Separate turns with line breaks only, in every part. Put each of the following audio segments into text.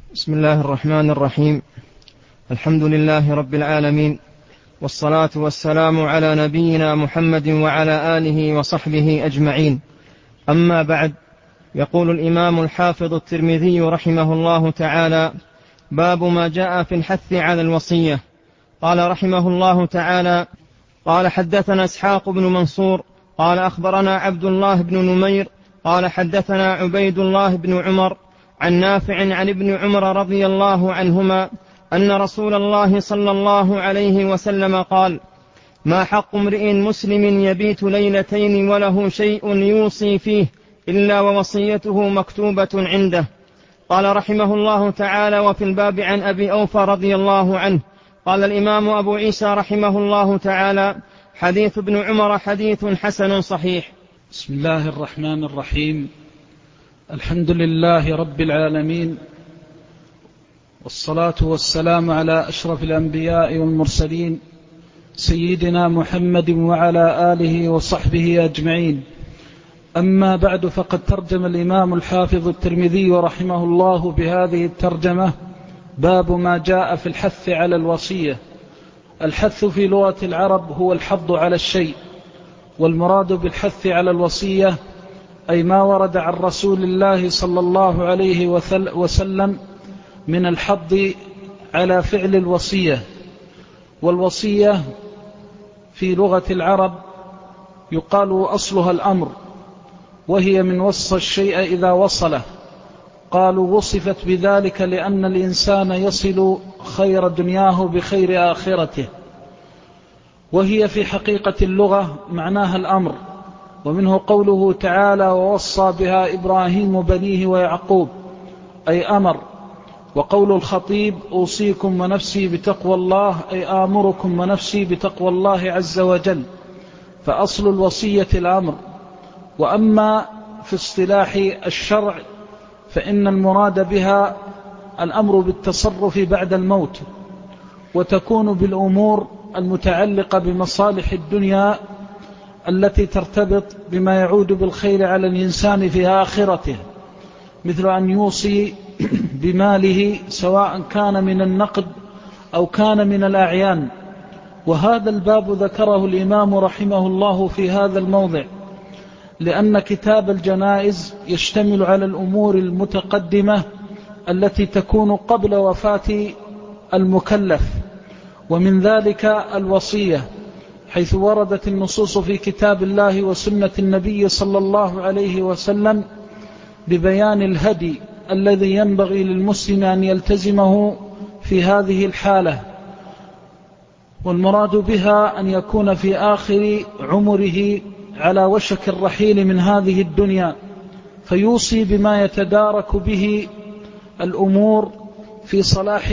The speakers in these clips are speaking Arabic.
بسم الله الرحمن الرحيم. الحمد لله رب العالمين، والصلاة والسلام على نبينا محمد وعلى آله وصحبه أجمعين. أما بعد، يقول الإمام الحافظ الترمذي رحمه الله تعالى: باب ما جاء في الحث على الوصية. قال رحمه الله تعالى: قال حدثنا إسحاق بن منصور قال أخبرنا عبد الله بن نمير قال حدثنا عبيد الله بن عمر عن نافع عن ابن عمر رضي الله عنهما أن رسول الله صلى الله عليه وسلم قال: ما حق امرئ مسلم يبيت ليلتين وله شيء يوصي فيه إلا ووصيته مكتوبة عنده. قال رحمه الله تعالى: وفي الباب عن أبي أوفى رضي الله عنه. قال الإمام أبو عيسى رحمه الله تعالى: حديث ابن عمر حديث حسن صحيح.
بسم الله الرحمن الرحيم. الحمد لله رب العالمين، والصلاة والسلام على أشرف الأنبياء والمرسلين سيدنا محمد وعلى آله وصحبه أجمعين. أما بعد، فقد ترجم الإمام الحافظ الترمذي رحمه الله بهذه الترجمة: باب ما جاء في الحث على الوصية. الحث في لغة العرب هو الحض على الشيء، والمراد بالحث على الوصية أي ما ورد عن رسول الله صلى الله عليه وسلم من الحض على فعل الوصية. والوصية في لغة العرب يقال أصلها الأمر، وهي من وصى الشيء إذا وصله. قالوا وصفت بذلك لأن الإنسان يصل خير دنياه بخير آخرته، وهي في حقيقة اللغة معناها الأمر. ومنه قوله تعالى: ووصى بها إبراهيم بنيه ويعقوب، أي أمر. وقول الخطيب: أوصيكم ونفسي بتقوى الله، أي آمركم ونفسي بتقوى الله عز وجل. فأصل الوصية الأمر. وأما في اصطلاح الشرع فإن المراد بها الأمر بالتصرف بعد الموت، وتكون بالأمور المتعلقة بمصالح الدنيا التي ترتبط بما يعود بالخير على الإنسان في آخرته، مثل أن يوصي بماله سواء كان من النقد أو كان من الأعيان. وهذا الباب ذكره الإمام رحمه الله في هذا الموضع لأن كتاب الجنائز يشتمل على الأمور المتقدمة التي تكون قبل وفاة المكلف، ومن ذلك الوصية، حيث وردت النصوص في كتاب الله وسنة النبي صلى الله عليه وسلم ببيان الهدي الذي ينبغي للمسلم أن يلتزمه في هذه الحالة. والمراد بها أن يكون في آخر عمره على وشك الرحيل من هذه الدنيا، فيوصي بما يتدارك به الأمور في صلاح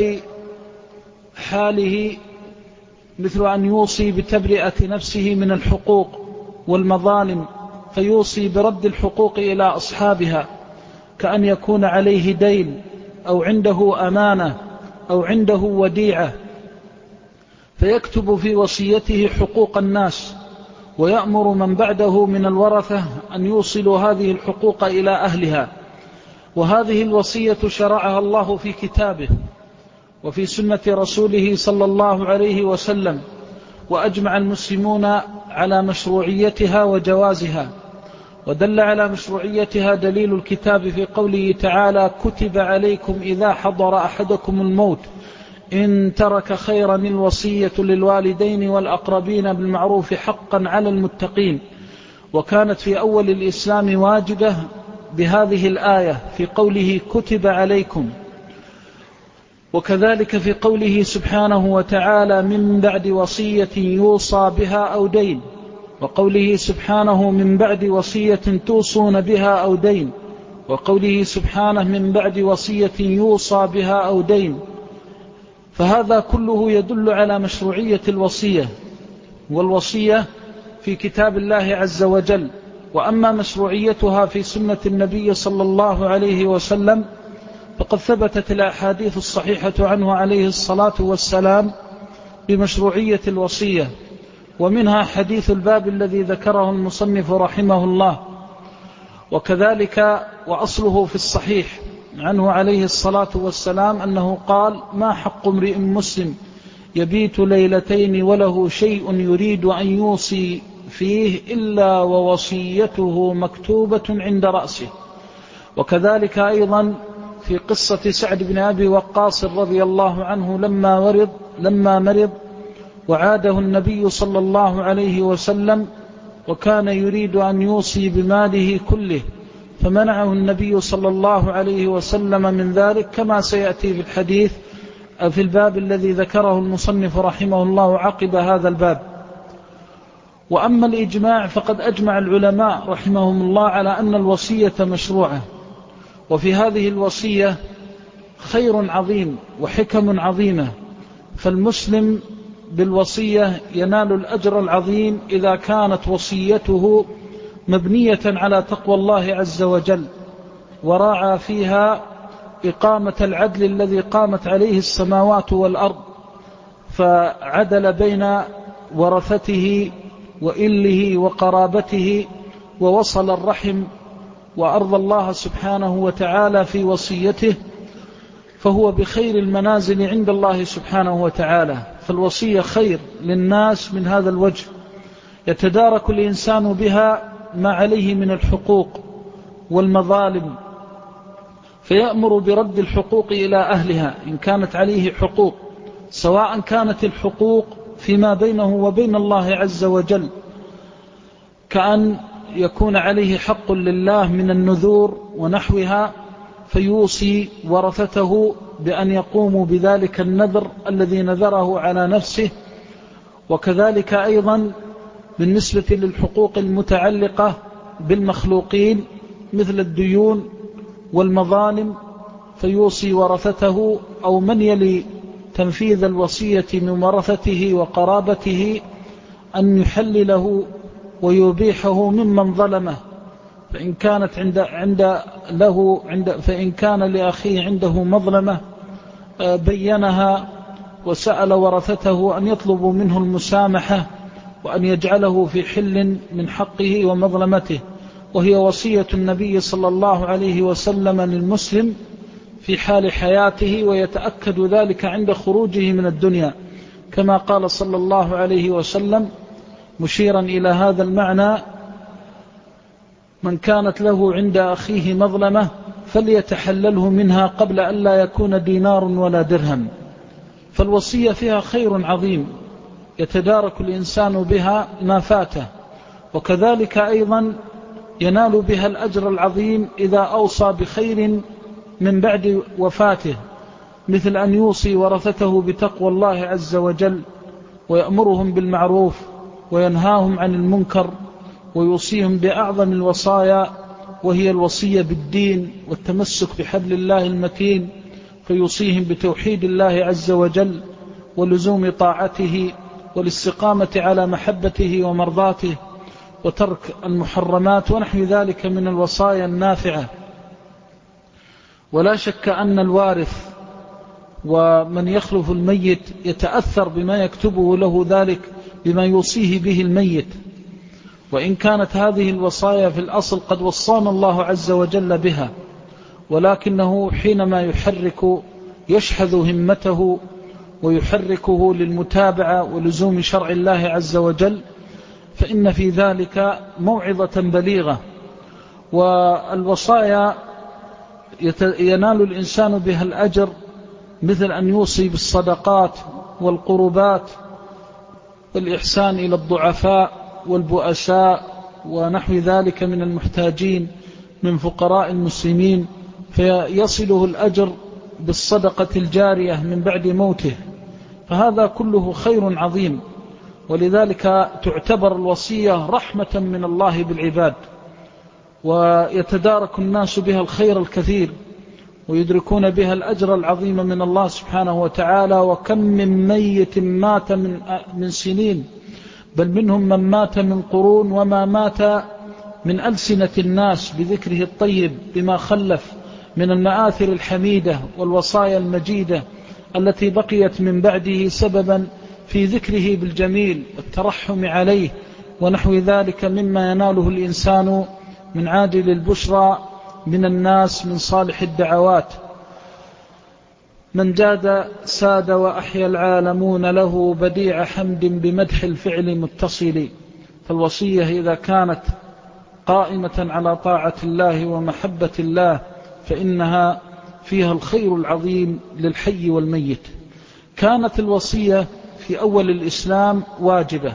حاله، مثل أن يوصي بتبرئة نفسه من الحقوق والمظالم، فيوصي برد الحقوق إلى أصحابها، كأن يكون عليه دين أو عنده أمانة أو عنده وديعة، فيكتب في وصيته حقوق الناس، ويأمر من بعده من الورثة أن يوصلوا هذه الحقوق إلى أهلها. وهذه الوصية شرعها الله في كتابه وفي سنة رسوله صلى الله عليه وسلم، وأجمع المسلمون على مشروعيتها وجوازها. ودل على مشروعيتها دليل الكتاب في قوله تعالى: كتب عليكم إذا حضر أحدكم الموت إن ترك خيرا الوصية للوالدين والأقربين بالمعروف حقا على المتقين. وكانت في أول الإسلام واجبة بهذه الآية في قوله كتب عليكم، وكذلك في قوله سبحانه وتعالى: من بعد وصية يوصى بها أو دين، وقوله سبحانه: من بعد وصية توصون بها أو دين، وقوله سبحانه: من بعد وصية يوصى بها أو دين. فهذا كله يدل على مشروعية الوصية، والوصية في كتاب الله عز وجل. وأما مشروعيتها في سنة النبي صلى الله عليه وسلم فقد ثبتت الأحاديث الصحيحة عنه عليه الصلاة والسلام بمشروعية الوصية، ومنها حديث الباب الذي ذكره المصنف رحمه الله. وكذلك وأصله في الصحيح عنه عليه الصلاة والسلام أنه قال: ما حق امرئ مسلم يبيت ليلتين وله شيء يريد أن يوصي فيه إلا ووصيته مكتوبة عند رأسه. وكذلك أيضا في قصة سعد بن أبي وقاص رضي الله عنه لما مرض وعاده النبي صلى الله عليه وسلم وكان يريد أن يوصي بماله كله، فمنعه النبي صلى الله عليه وسلم من ذلك، كما سيأتي في الحديث في الباب الذي ذكره المصنف رحمه الله عقب هذا الباب. وأما الإجماع فقد أجمع العلماء رحمهم الله على أن الوصية مشروعة، وفي هذه الوصية خير عظيم وحكم عظيمة، فالمسلم بالوصية ينال الأجر العظيم إذا كانت وصيته مبنية على تقوى الله عز وجل، وراعى فيها إقامة العدل الذي قامت عليه السماوات والأرض، فعدل بين ورثته وإله وقرابته ووصل الرحم وأرضى الله سبحانه وتعالى في وصيته، فهو بخير المنازل عند الله سبحانه وتعالى. فالوصية خير للناس من هذا الوجه، يتدارك الإنسان بها ما عليه من الحقوق والمظالم، فيأمر برد الحقوق إلى أهلها إن كانت عليه حقوق، سواء كانت الحقوق فيما بينه وبين الله عز وجل، كأن يكون عليه حق لله من النذور ونحوها، فيوصي ورثته بأن يقوموا بذلك النذر الذي نذره على نفسه. وكذلك أيضا بالنسبة للحقوق المتعلقة بالمخلوقين مثل الديون والمظالم، فيوصي ورثته أو من يلي تنفيذ الوصية من ورثته وقرابته أن يحلله ويبيحه ممن ظلمه، فإن كان لأخيه عنده مظلمة بينها وسأل ورثته أن يطلبوا منه المسامحة وأن يجعله في حل من حقه ومظلمته. وهي وصية النبي صلى الله عليه وسلم للمسلم في حال حياته، ويتأكد ذلك عند خروجه من الدنيا، كما قال صلى الله عليه وسلم مشيرا إلى هذا المعنى: من كانت له عند أخيه مظلمة فليتحلله منها قبل أن لا يكون دينار ولا درهم. فالوصية فيها خير عظيم يتدارك الإنسان بها ما فاته، وكذلك أيضا ينال بها الأجر العظيم إذا أوصى بخير من بعد وفاته، مثل أن يوصي ورثته بتقوى الله عز وجل ويأمرهم بالمعروف وينهاهم عن المنكر، ويوصيهم بأعظم الوصايا وهي الوصية بالدين والتمسك بحبل الله المتين، فيوصيهم بتوحيد الله عز وجل ولزوم طاعته والاستقامة على محبته ومرضاته وترك المحرمات ونحو ذلك من الوصايا النافعة. ولا شك أن الوارث ومن يخلف الميت يتأثر بما يكتبه له ذلك بما يوصيه به الميت، وإن كانت هذه الوصايا في الأصل قد وصانا الله عز وجل بها، ولكنه حينما يشحذ همته ويحركه للمتابعة ولزوم شرع الله عز وجل، فإن في ذلك موعظة بليغة. والوصايا ينال الإنسان بها الأجر، مثل أن يوصي بالصدقات والقربات والإحسان إلى الضعفاء والبؤساء ونحو ذلك من المحتاجين من فقراء المسلمين، فيصله الأجر بالصدقة الجارية من بعد موته، فهذا كله خير عظيم. ولذلك تعتبر الوصية رحمة من الله بالعباد، ويتدارك الناس بها الخير الكثير ويدركون بها الأجر العظيم من الله سبحانه وتعالى. وكم من ميت مات من سنين، بل منهم من مات من قرون، وما مات من ألسنة الناس بذكره الطيب بما خلف من المآثر الحميدة والوصايا المجيدة التي بقيت من بعده سببا في ذكره بالجميل والترحم عليه ونحو ذلك مما يناله الإنسان من عاجل البشرى من الناس من صالح الدعوات من جاد ساد وأحيا العالمون له بديع حمد بمدح الفعل متصل. فالوصية إذا كانت قائمة على طاعة الله ومحبة الله فإنها فيها الخير العظيم للحي والميت. كانت الوصية في أول الإسلام واجبة،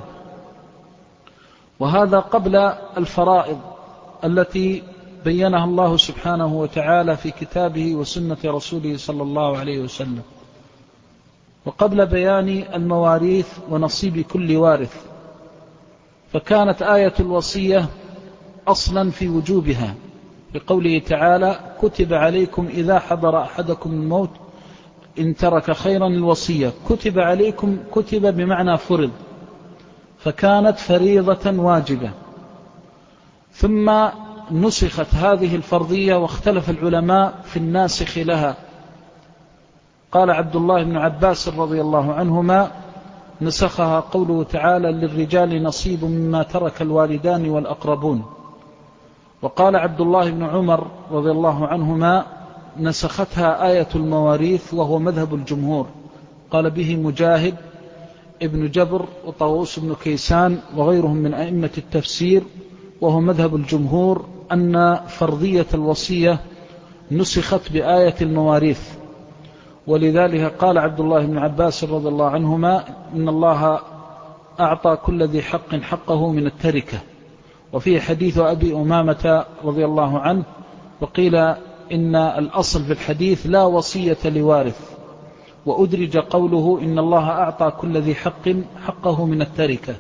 وهذا قبل الفرائض التي بينها الله سبحانه وتعالى في كتابه وسنة رسوله صلى الله عليه وسلم، وقبل بيان المواريث ونصيب كل وارث. فكانت آية الوصية أصلا في وجوبها بقوله تعالى: كتب عليكم إذا حضر أحدكم الموت إن ترك خيرا الوصية. كتب عليكم، كتب بمعنى فرض، فكانت فريضة واجبة. ثم نسخت هذه الفرضية واختلف العلماء في الناسخ لها. قال عبد الله بن عباس رضي الله عنهما: نسخها قوله تعالى: للرجال نصيب مما ترك الوالدان والأقربون. وقال عبد الله بن عمر رضي الله عنهما: نسختها آية المواريث، وهو مذهب الجمهور. قال به مجاهد ابن جبر وطاووس بن كيسان وغيرهم من أئمة التفسير، وهو مذهب الجمهور أن فرضية الوصية نسخت بآية المواريث. ولذلك قال عبد الله بن عباس رضي الله عنهما: إن الله أعطى كل ذي حق حقه من التركة. وفيه حديث أبي أمامة رضي الله عنه، وقيل إن الأصل في الحديث لا وصية لوارث، وأدرج قوله إن الله أعطى كل ذي حق حقه من التركة.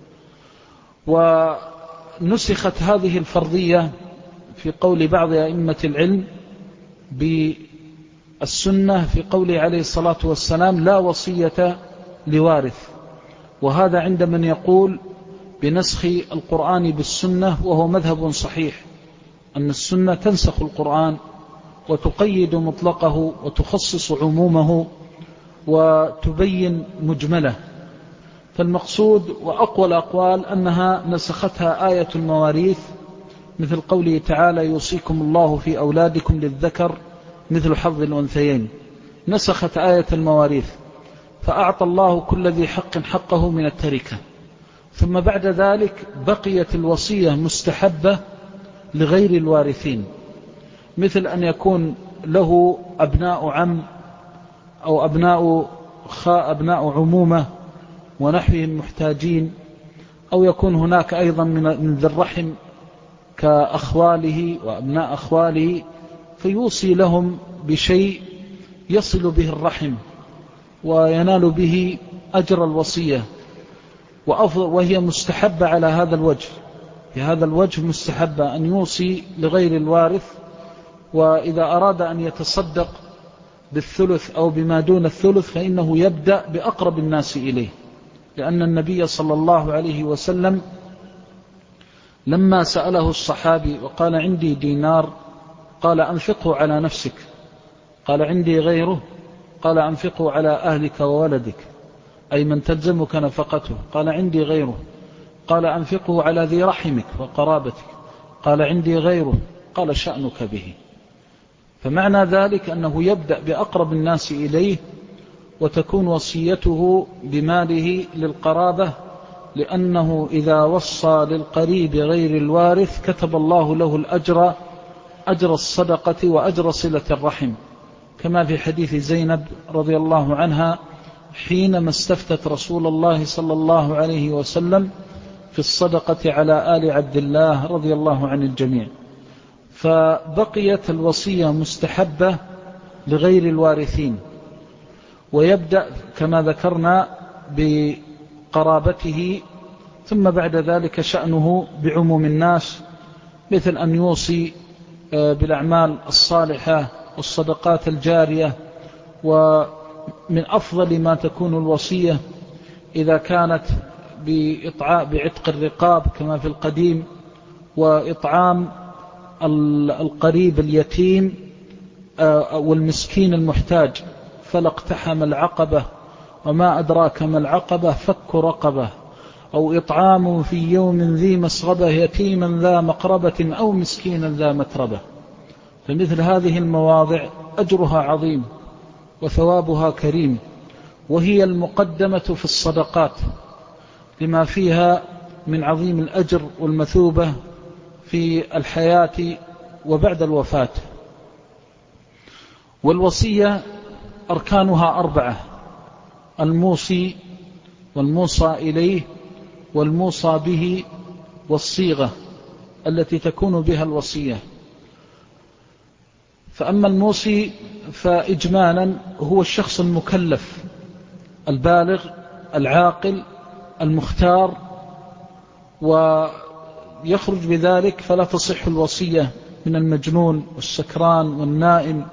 ونسخت هذه الفرضية في قول بعض أئمة العلم بالسنة في قوله عليه الصلاة والسلام: لا وصية لوارث. وهذا عند من يقول بنسخ القرآن بالسنة، وهو مذهب صحيح، أن السنة تنسخ القرآن وتقيد مطلقه وتخصص عمومه وتبين مجمله. فالمقصود وأقوى الأقوال أنها نسختها آية المواريث، مثل قوله تعالى: يوصيكم الله في أولادكم للذكر مثل حظ الأنثيين. نسخت آية المواريث، فأعطى الله كل ذي حق حقه من التركة. ثم بعد ذلك بقيت الوصية مستحبة لغير الوارثين، مثل أن يكون له أبناء عم أو أبناء عمومة ونحوهم محتاجين، أو يكون هناك أيضا من ذي الرحم كأخواله وأبناء أخواله، فيوصي لهم بشيء يصل به الرحم وينال به أجر الوصية، وهي مستحبة على هذا الوجه. في هذا الوجه مستحبة أن يوصي لغير الوارث، وإذا أراد أن يتصدق بالثلث أو بما دون الثلث فإنه يبدأ بأقرب الناس إليه، لأن النبي صلى الله عليه وسلم لما سأله الصحابي وقال: عندي دينار، قال: أنفقه على نفسك. قال: عندي غيره، قال: أنفقه على أهلك وولدك، أي من تلزمك نفقته. قال: عندي غيره، قال: أنفقه على ذي رحمك وقرابتك. قال: عندي غيره، قال: شأنك به. فمعنى ذلك أنه يبدأ بأقرب الناس إليه، وتكون وصيته بماله للقرابة، لأنه إذا وصى للقريب غير الوارث كتب الله له الأجر، أجر الصدقة وأجر صلة الرحم، كما في حديث زينب رضي الله عنها حينما استفتت رسول الله صلى الله عليه وسلم في الصدقة على آل عبد الله رضي الله عن الجميع. فبقيت الوصية مستحبة لغير الوارثين، ويبدأ كما ذكرنا بقرابته، ثم بعد ذلك شأنه بعموم الناس، مثل أن يوصي بالأعمال الصالحة والصدقات الجارية. ومن أفضل ما تكون الوصية إذا كانت بعتق الرقاب كما في القديم، وإطعام القريب اليتيم والمسكين المحتاج، فلا اقتحم العقبة وما أدراك ما العقبة فك رقبة، أو إطعام في يوم ذي مسغبة يتيما ذا مقربة أو مسكينا ذا متربة. فمثل هذه المواضع أجرها عظيم وثوابها كريم، وهي المقدمة في الصدقات لما فيها من عظيم الأجر والمثوبة في الحياة وبعد الوفاة. والوصية أركانها 4: الموصي والموصى إليه والموصى به والصيغة التي تكون بها الوصية. فأما الموصي فإجمالا هو الشخص المكلف البالغ العاقل المختار، ويخرج بذلك فلا تصح الوصية من المجنون والسكران والنائم.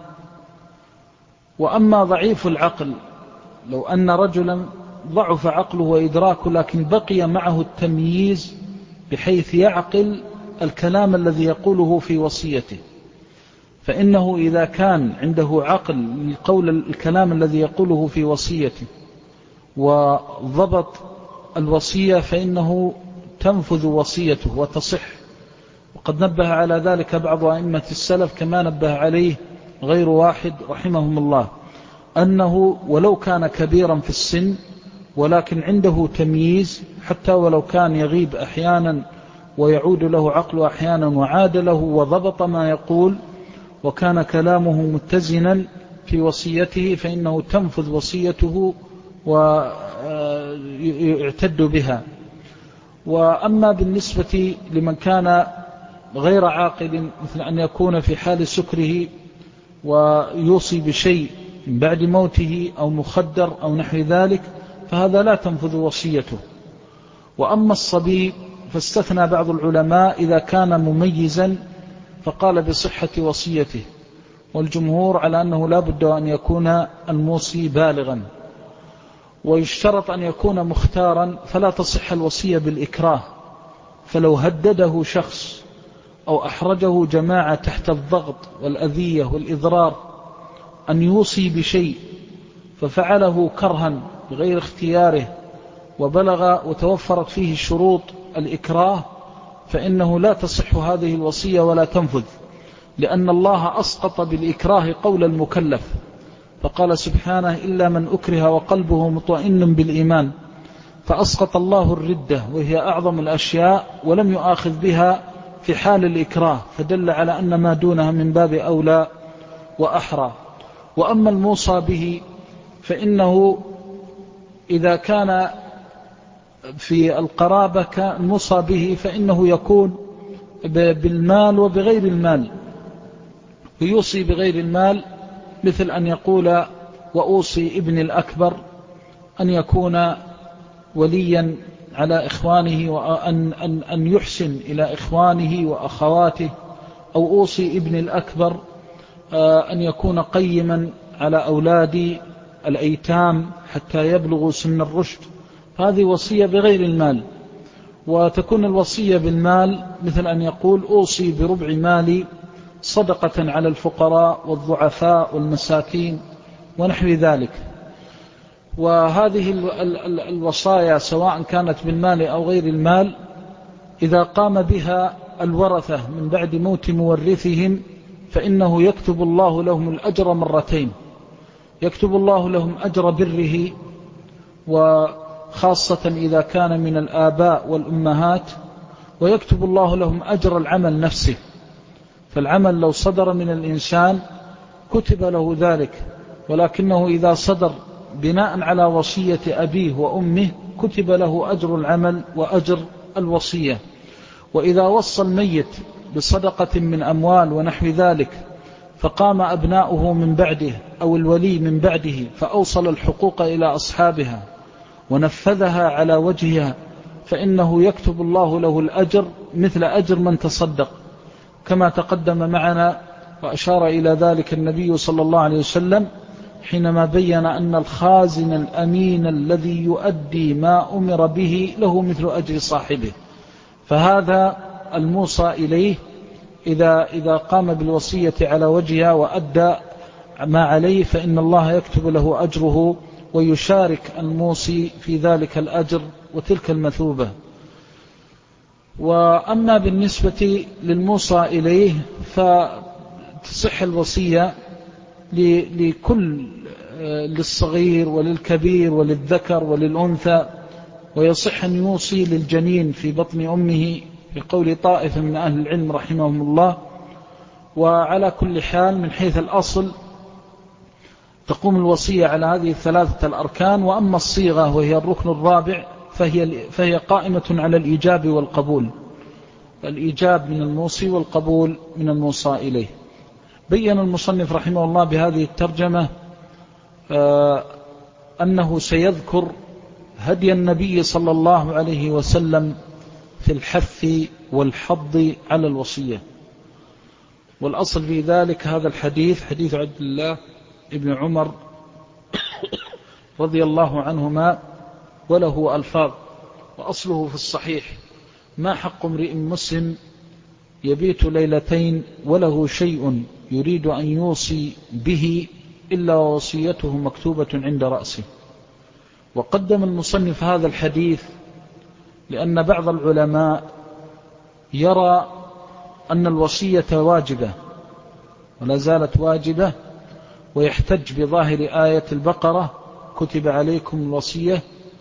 وأما ضعيف العقل، لو أن رجلا ضعف عقله وإدراكه لكن بقي معه التمييز بحيث يعقل الكلام الذي يقوله في وصيته، فإنه إذا كان عنده عقل لقول الكلام الذي يقوله في وصيته وضبط الوصية فإنه تنفذ وصيته وتصح. وقد نبه على ذلك بعض أئمة السلف كما نبه عليه غير واحد رحمهم الله، أنه ولو كان كبيرا في السن ولكن عنده تمييز، حتى ولو كان يغيب أحيانا ويعود له عقل أحيانا وعاد له وضبط ما يقول وكان كلامه متزنا في وصيته، فإنه تنفذ وصيته ويعتد بها. وأما بالنسبة لمن كان غير عاقل، مثل أن يكون في حال سكره ويوصي بشيء من بعد موته أو مخدر أو نحو ذلك، فهذا لا تنفذ وصيته. وأما الصبي فاستثنى بعض العلماء إذا كان مميزا فقال بصحة وصيته، والجمهور على أنه لا بد أن يكون الموصي بالغا. ويشترط أن يكون مختارا، فلا تصح الوصية بالإكراه، فلو هدده شخص أو أحرجه جماعة تحت الضغط والأذية والإضرار أن يوصي بشيء ففعله كرها بغير اختياره وبلغ وتوفرت فيه شروط الإكراه، فإنه لا تصح هذه الوصية ولا تنفذ، لأن الله أسقط بالإكراه قول المكلف، فقال سبحانه إلا من أكره وقلبه مطمئن بالإيمان، فأسقط الله الردة وهي أعظم الأشياء ولم يؤاخذ بها في حال الإكراه، فدل على أن ما دونها من باب أولى وأحرى. وأما الموصى به فإنه إذا كان في القرابة كالموصى به فإنه يكون بالمال وبغير المال. ويوصي بغير المال مثل أن يقول وأوصي ابن الأكبر أن يكون وليا على إخوانه وأن يحسن إلى إخوانه وأخواته، أو أوصي ابن الأكبر أن يكون قيما على أولاد الأيتام حتى يبلغوا سن الرشد، هذه وصية بغير المال. وتكون الوصية بالمال مثل أن يقول أوصي بربع مالي صدقة على الفقراء والضعفاء والمساكين ونحو ذلك. وهذه الوصايا سواء كانت بالمال أو غير المال إذا قام بها الورثة من بعد موت مورثهم فإنه يكتب الله لهم الأجر مرتين، يكتب الله لهم أجر بره، وخاصة إذا كان من الآباء والأمهات، ويكتب الله لهم أجر العمل نفسه، فالعمل لو صدر من الإنسان كتب له ذلك، ولكنه إذا صدر بناء على وصية أبيه وأمه كتب له أجر العمل وأجر الوصية. وإذا وصى الميت بصدقة من أموال ونحو ذلك فقام أبناؤه من بعده أو الولي من بعده فأوصل الحقوق إلى أصحابها ونفذها على وجهها، فإنه يكتب الله له الأجر مثل أجر من تصدق، كما تقدم معنا وأشار إلى ذلك النبي صلى الله عليه وسلم حينما بين أن الخازن الأمين الذي يؤدي ما أمر به له مثل أجر صاحبه. فهذا الموصى إليه إذا قام بالوصية على وجهها وأدى ما عليه فإن الله يكتب له أجره ويشارك الموصي في ذلك الأجر وتلك المثوبة. وأما بالنسبة للموصى إليه تصح الوصية لكل، للصغير وللكبير وللذكر وللأنثى، ويصح أن يوصي للجنين في بطن أمه بقول طائفة من أهل العلم رحمهم الله. وعلى كل حال من حيث الأصل تقوم الوصية على هذه الثلاثة الأركان. وأما الصيغة وهي الركن الرابع فهي قائمة على الإيجاب والقبول، الإيجاب من الموصي والقبول من الموصى إليه. بيّن المصنف رحمه الله بهذه الترجمة أنه سيذكر هدي النبي صلى الله عليه وسلم في الحث والحض على الوصية. والأصل في ذلك هذا الحديث، حديث عبد الله ابن عمر رضي الله عنهما، وله ألفاظ، وأصله في الصحيح: ما حق امرئ مسلم يبيت ليلتين وله شيء يريد أن يوصي به إلا وصيته مكتوبة عند رأسه. وقدم المصنف هذا الحديث لأن بعض العلماء يرى أن الوصية واجبة ولا زالت واجبة، ويحتج بظاهر آية البقرة: كتب عليكم الوصية،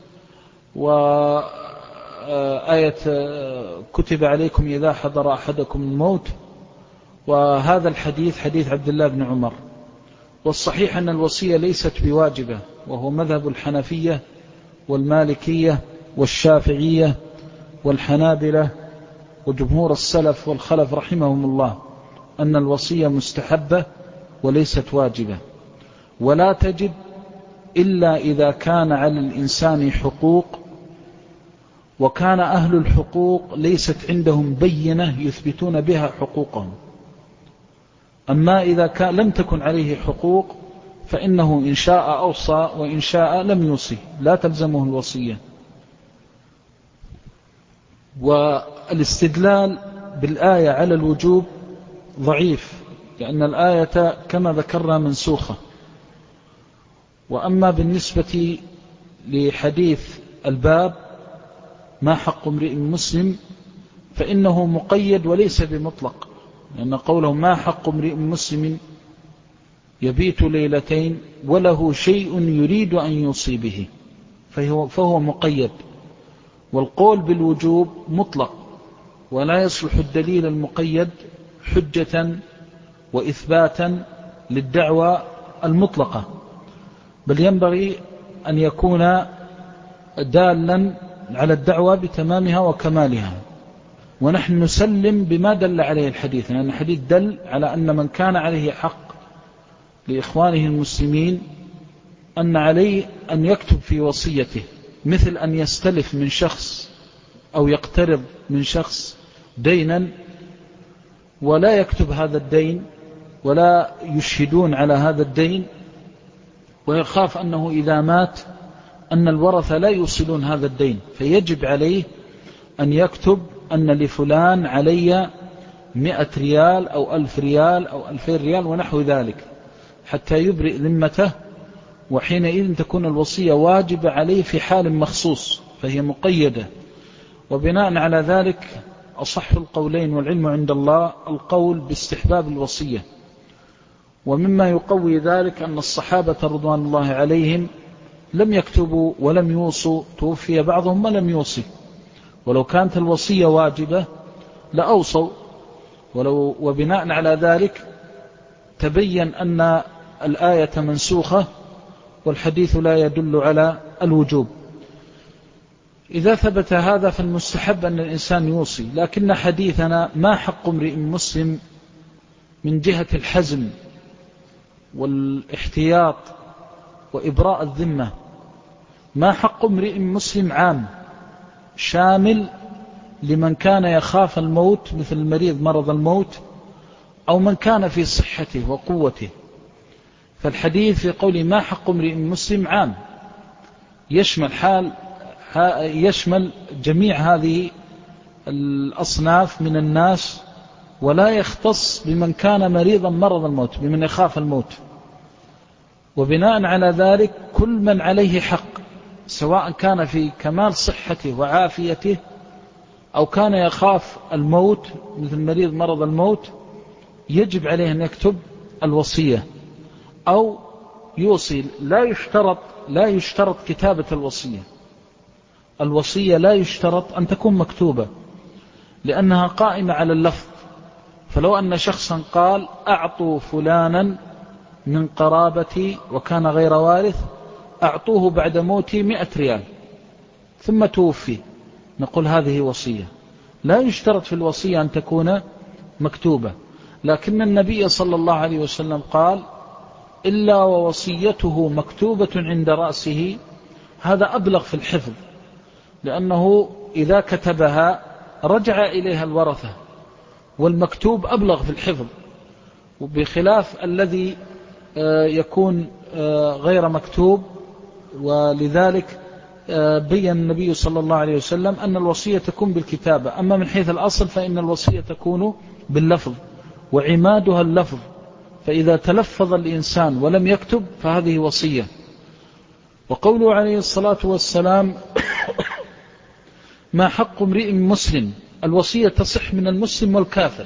وآية كتب عليكم إذا حضر أحدكم الموت، وهذا الحديث حديث عبد الله بن عمر. والصحيح أن الوصية ليست بواجبة، وهو مذهب الحنفية والمالكية والشافعية والحنابلة وجمهور السلف والخلف رحمهم الله، أن الوصية مستحبة وليست واجبة. ولا تجب إلا إذا كان على الإنسان حقوق، وكان أهل الحقوق ليست عندهم بينة يثبتون بها حقوقهم. أما إذا لم تكن عليه حقوق فإنه إن شاء أوصى وإن شاء لم يوصي، لا تلزمه الوصية. والاستدلال بالآية على الوجوب ضعيف، لأن الآية كما ذكرنا منسوخة. وأما بالنسبة لحديث الباب ما حق امرئ مسلم فإنه مقيد وليس بمطلق، لأن قوله ما حق امرئ مسلم يبيت ليلتين وله شيء يريد أن يوصي به فهو مقيد. والقول بالوجوب مطلق، ولا يصلح الدليل المقيد حجة وإثباتا للدعوة المطلقة، بل ينبغي أن يكون دالا على الدعوة بتمامها وكمالها. ونحن نسلم بما دل عليه الحديث، لأن الحديث دل على أن من كان عليه حق لإخوانه المسلمين أن عليه أن يكتب في وصيته، مثل أن يستلف من شخص أو يقترض من شخص دينا ولا يكتب هذا الدين ولا يشهدون على هذا الدين، ويخاف أنه إذا مات أن الورثة لا يوصلون هذا الدين، فيجب عليه أن يكتب أن لفلان علي 100 ريال أو 1000 ريال أو 2000 ريال ونحو ذلك، حتى يبرئ ذمته. وحينئذ تكون الوصية واجبة عليه في حال مخصوص، فهي مقيدة. وبناء على ذلك أصح القولين والعلم عند الله القول باستحباب الوصية. ومما يقوي ذلك أن الصحابة رضوان الله عليهم لم يكتبوا ولم يوصوا، توفي بعضهم ولم يوصي، ولو كانت الوصية واجبة لأوصوا. وبناء على ذلك تبين أن الآية منسوخة والحديث لا يدل على الوجوب. إذا ثبت هذا فالمستحب أن الإنسان يوصي، لكن حديثنا ما حق امرئ مسلم من جهة الحزم والاحتياط وإبراء الذمة. ما حق امرئ مسلم عام شامل لمن كان يخاف الموت، مثل المريض مرض الموت، أو من كان في صحته وقوته. فالحديث في قول ما حق امرئ مسلم عام، يشمل جميع هذه الأصناف من الناس، ولا يختص بمن كان مريضا مرض الموت، بمن يخاف الموت. وبناء على ذلك كل من عليه حق، سواء كان في كمال صحته وعافيته أو كان يخاف الموت مثل مريض مرض الموت، يجب عليه أن يكتب الوصية أو يوصي. لا يشترط كتابة الوصية. الوصية لا يشترط أن تكون مكتوبة لأنها قائمة على اللفظ. فلو أن شخصا قال أعطوا فلانا من قرابتي وكان غير وارث، أعطوه بعد موتي 100 ريال ثم توفي، نقول هذه وصية. لا يشترط في الوصية أن تكون مكتوبة. لكن النبي صلى الله عليه وسلم قال إلا ووصيته مكتوبة عند رأسه. هذا أبلغ في الحفظ، لأنه إذا كتبها رجع إليها الورثة، والمكتوب أبلغ في الحفظ، وبخلاف الذي يكون غير مكتوب. ولذلك بين النبي صلى الله عليه وسلم أن الوصية تكون بالكتابة. أما من حيث الأصل فإن الوصية تكون باللفظ، وعمادها اللفظ. فإذا تلفظ الإنسان ولم يكتب فهذه وصية. وقوله عليه الصلاة والسلام ما حق امرئ مسلم، الوصية تصح من المسلم والكافر.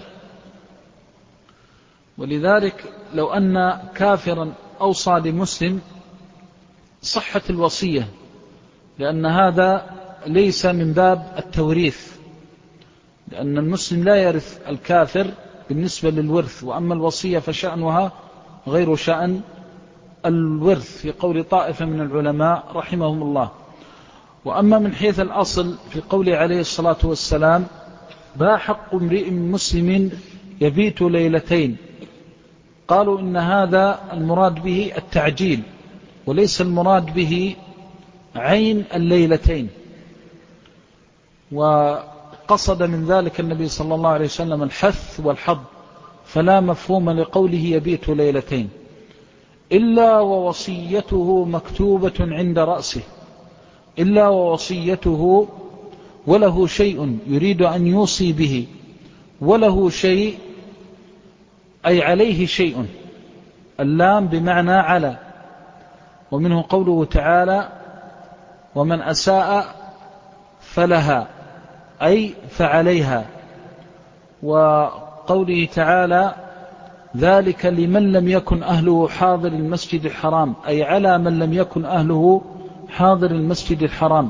ولذلك لو أن كافرا أوصى لمسلم صحت الوصية، لأن هذا ليس من باب التوريث، لأن المسلم لا يرث الكافر بالنسبة للورث. وأما الوصية فشأنها غير شأن الورث في قول طائفة من العلماء رحمهم الله. وأما من حيث الأصل في قول عليه الصلاة والسلام ما حق امرئ مسلم يبيت ليلتين، قالوا إن هذا المراد به التعجيل، وليس المراد به عين الليلتين. وقصد من ذلك النبي صلى الله عليه وسلم الحث والحظ، فلا مفهوم لقوله يبيت ليلتين إلا ووصيته مكتوبة عند رأسه. إلا ووصيته وله شيء يريد أن يوصي به، وله شيء أي عليه شيء، اللام بمعنى على. ومنه قوله تعالى ومن أساء فلها أي فعليها. وقوله تعالى ذلك لمن لم يكن أهله حاضر المسجد الحرام، أي على من لم يكن أهله حاضر المسجد الحرام.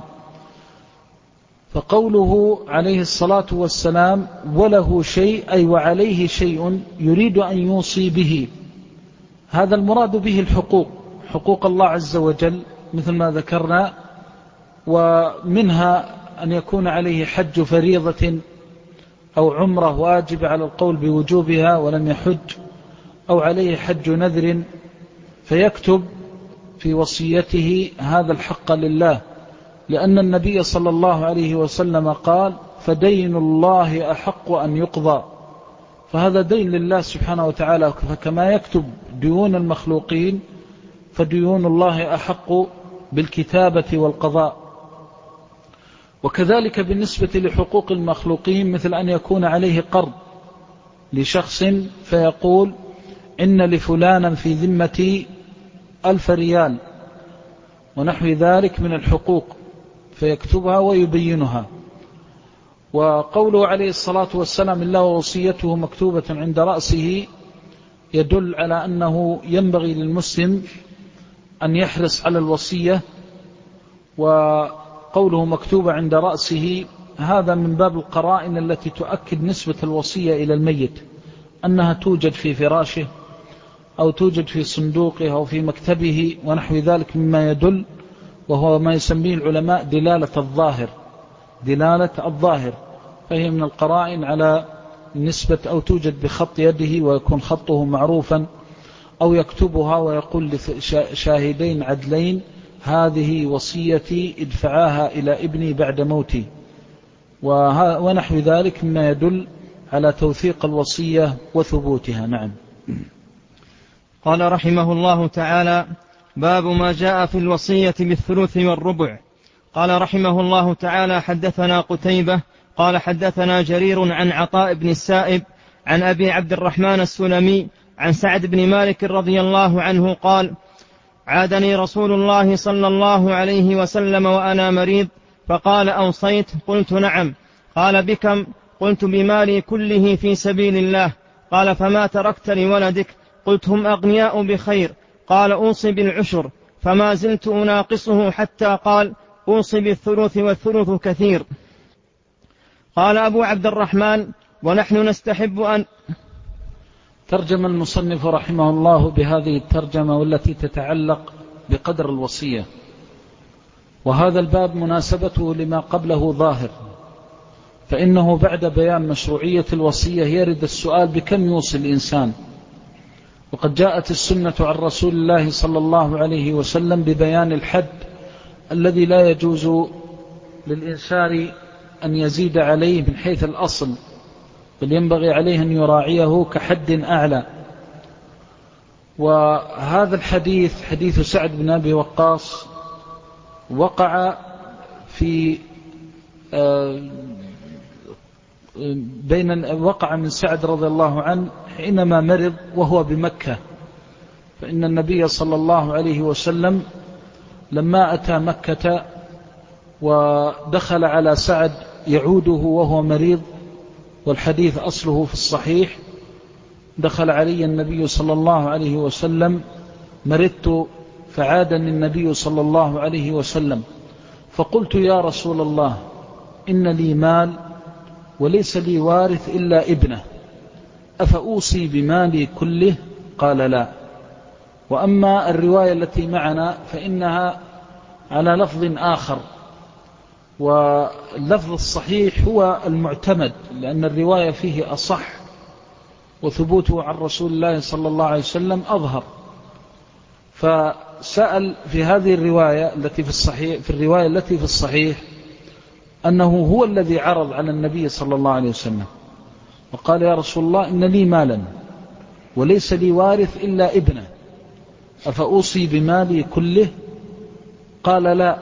فقوله عليه الصلاة والسلام وله شيء أي وعليه شيء يريد أن يوصي به، هذا المراد به الحقوق، حقوق الله عز وجل مثل ما ذكرنا. ومنها أن يكون عليه حج فريضة أو عمره واجب على القول بوجوبها ولم يحج، أو عليه حج نذر، فيكتب في وصيته هذا الحق لله، لأن النبي صلى الله عليه وسلم قال فدين الله أحق أن يقضى. فهذا دين لله سبحانه وتعالى. فكما يكتب ديون المخلوقين فديون الله أحق بالكتابة والقضاء. وكذلك بالنسبة لحقوق المخلوقين مثل أن يكون عليه قرض لشخص فيقول إن لفلانا في ذمتي 1000 ريال ونحو ذلك من الحقوق، فيكتبها ويبينها. وقوله عليه الصلاة والسلام إلا ووصيته مكتوبة عند رأسه يدل على أنه ينبغي للمسلم أن يحرص على الوصية. وقوله مكتوبة عند رأسه هذا من باب القرائن التي تؤكد نسبة الوصية إلى الميت، أنها توجد في فراشه أو توجد في صندوقه أو في مكتبه ونحو ذلك مما يدل، وهو ما يسميه العلماء دلالة الظاهر. دلالة الظاهر فهي من القرائن على نسبة، أو توجد بخط يده ويكون خطه معروفا، أو يكتبها ويقول لشاهدين عدلين هذه وصيتي ادفعاها إلى ابني بعد موتي، ونحو ذلك مما يدل على توثيق الوصية وثبوتها. نعم.
قال رحمه الله تعالى باب ما جاء في الوصية بالثلث والربع. قال رحمه الله تعالى حدثنا قتيبة قال حدثنا جرير عن عطاء بن السائب عن أبي عبد الرحمن السلمي عن سعد بن مالك رضي الله عنه قال عادني رسول الله صلى الله عليه وسلم وأنا مريض فقال أوصيت؟ قلت نعم. قال بكم؟ قلت بمالي كله في سبيل الله. قال: فما تركت لولدك؟ قلت: هم أغنياء بخير. قال: أوصي بالعشر. فما زلت أناقصه حتى قال: أوصي بالثلث والثلث كثير. قال أبو عبد الرحمن: ونحن نستحب أن.
ترجم المصنف رحمه الله بهذه الترجمة والتي تتعلق بقدر الوصية، وهذا الباب مناسبته لما قبله ظاهر، فإنه بعد بيان مشروعية الوصية يرد السؤال بكم يوصي الإنسان، وقد جاءت السنة عن رسول الله صلى الله عليه وسلم ببيان الحد الذي لا يجوز للإنسان أن يزيد عليه من حيث الأصل، بل ينبغي عليه أن يراعيه كحد أعلى. وهذا الحديث حديث سعد بن أبي وقاص وقع في وقع من سعد رضي الله عنه حينما مرض وهو بمكة، فإن النبي صلى الله عليه وسلم لما أتى مكة ودخل على سعد يعوده وهو مريض، والحديث أصله في الصحيح، دخل علي النبي صلى الله عليه وسلم: مرضت فعادني النبي صلى الله عليه وسلم، فقلت: يا رسول الله، إن لي مال وليس لي وارث إلا ابنه، أفأوصي بمالي كله؟ قال: لا. وأما الرواية التي معنا فإنها على لفظ آخر، واللفظ الصحيح هو المعتمد، لأن الرواية فيه أصح وثبوته عن رسول الله صلى الله عليه وسلم أظهر. فسأل في هذه الرواية التي في الصحيح، في الرواية التي في الصحيح، أنه هو الذي عرض على النبي صلى الله عليه وسلم وقال: يا رسول الله، إن لي مالا وليس لي وارث إلا ابنه، أفأوصي بمالي كله؟ قال: لا.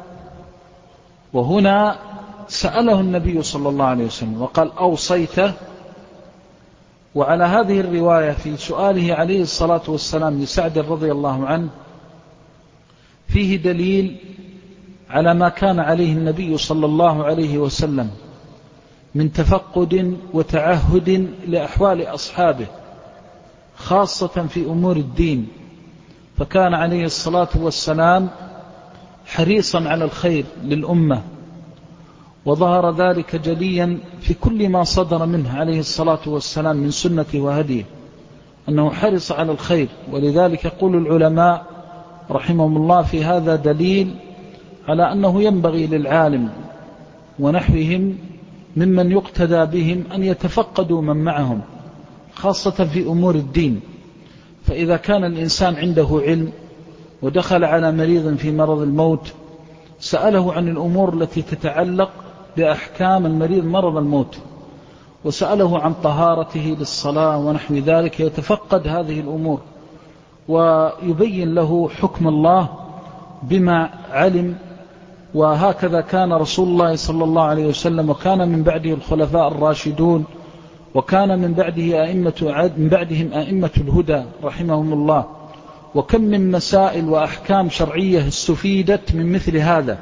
وهنا سأله النبي صلى الله عليه وسلم وقال: أوصيته؟ وعلى هذه الرواية في سؤاله عليه الصلاة والسلام لسعد رضي الله عنه فيه دليل على ما كان عليه النبي صلى الله عليه وسلم من تفقد وتعهد لأحوال أصحابه، خاصة في أمور الدين، فكان عليه الصلاة والسلام حريصا على الخير للأمة، وظهر ذلك جليا في كل ما صدر منه عليه الصلاة والسلام من سنة وهديه، أنه حرص على الخير. ولذلك يقول العلماء رحمهم الله في هذا دليل على أنه ينبغي للعالم ونحوهم ممن يقتدى بهم أن يتفقدوا من معهم، خاصة في أمور الدين. فإذا كان الإنسان عنده علم ودخل على مريض في مرض الموت سأله عن الأمور التي تتعلق بأحكام المريض مرض الموت، وسأله عن طهارته للصلاة ونحو ذلك، يتفقد هذه الأمور ويبين له حكم الله بما علم. وهكذا كان رسول الله صلى الله عليه وسلم، وكان من بعده الخلفاء الراشدون، وكان من بعدهم أئمة الهدى رحمهم الله. وكم من مسائل وأحكام شرعية استفيدت من مثل هذا،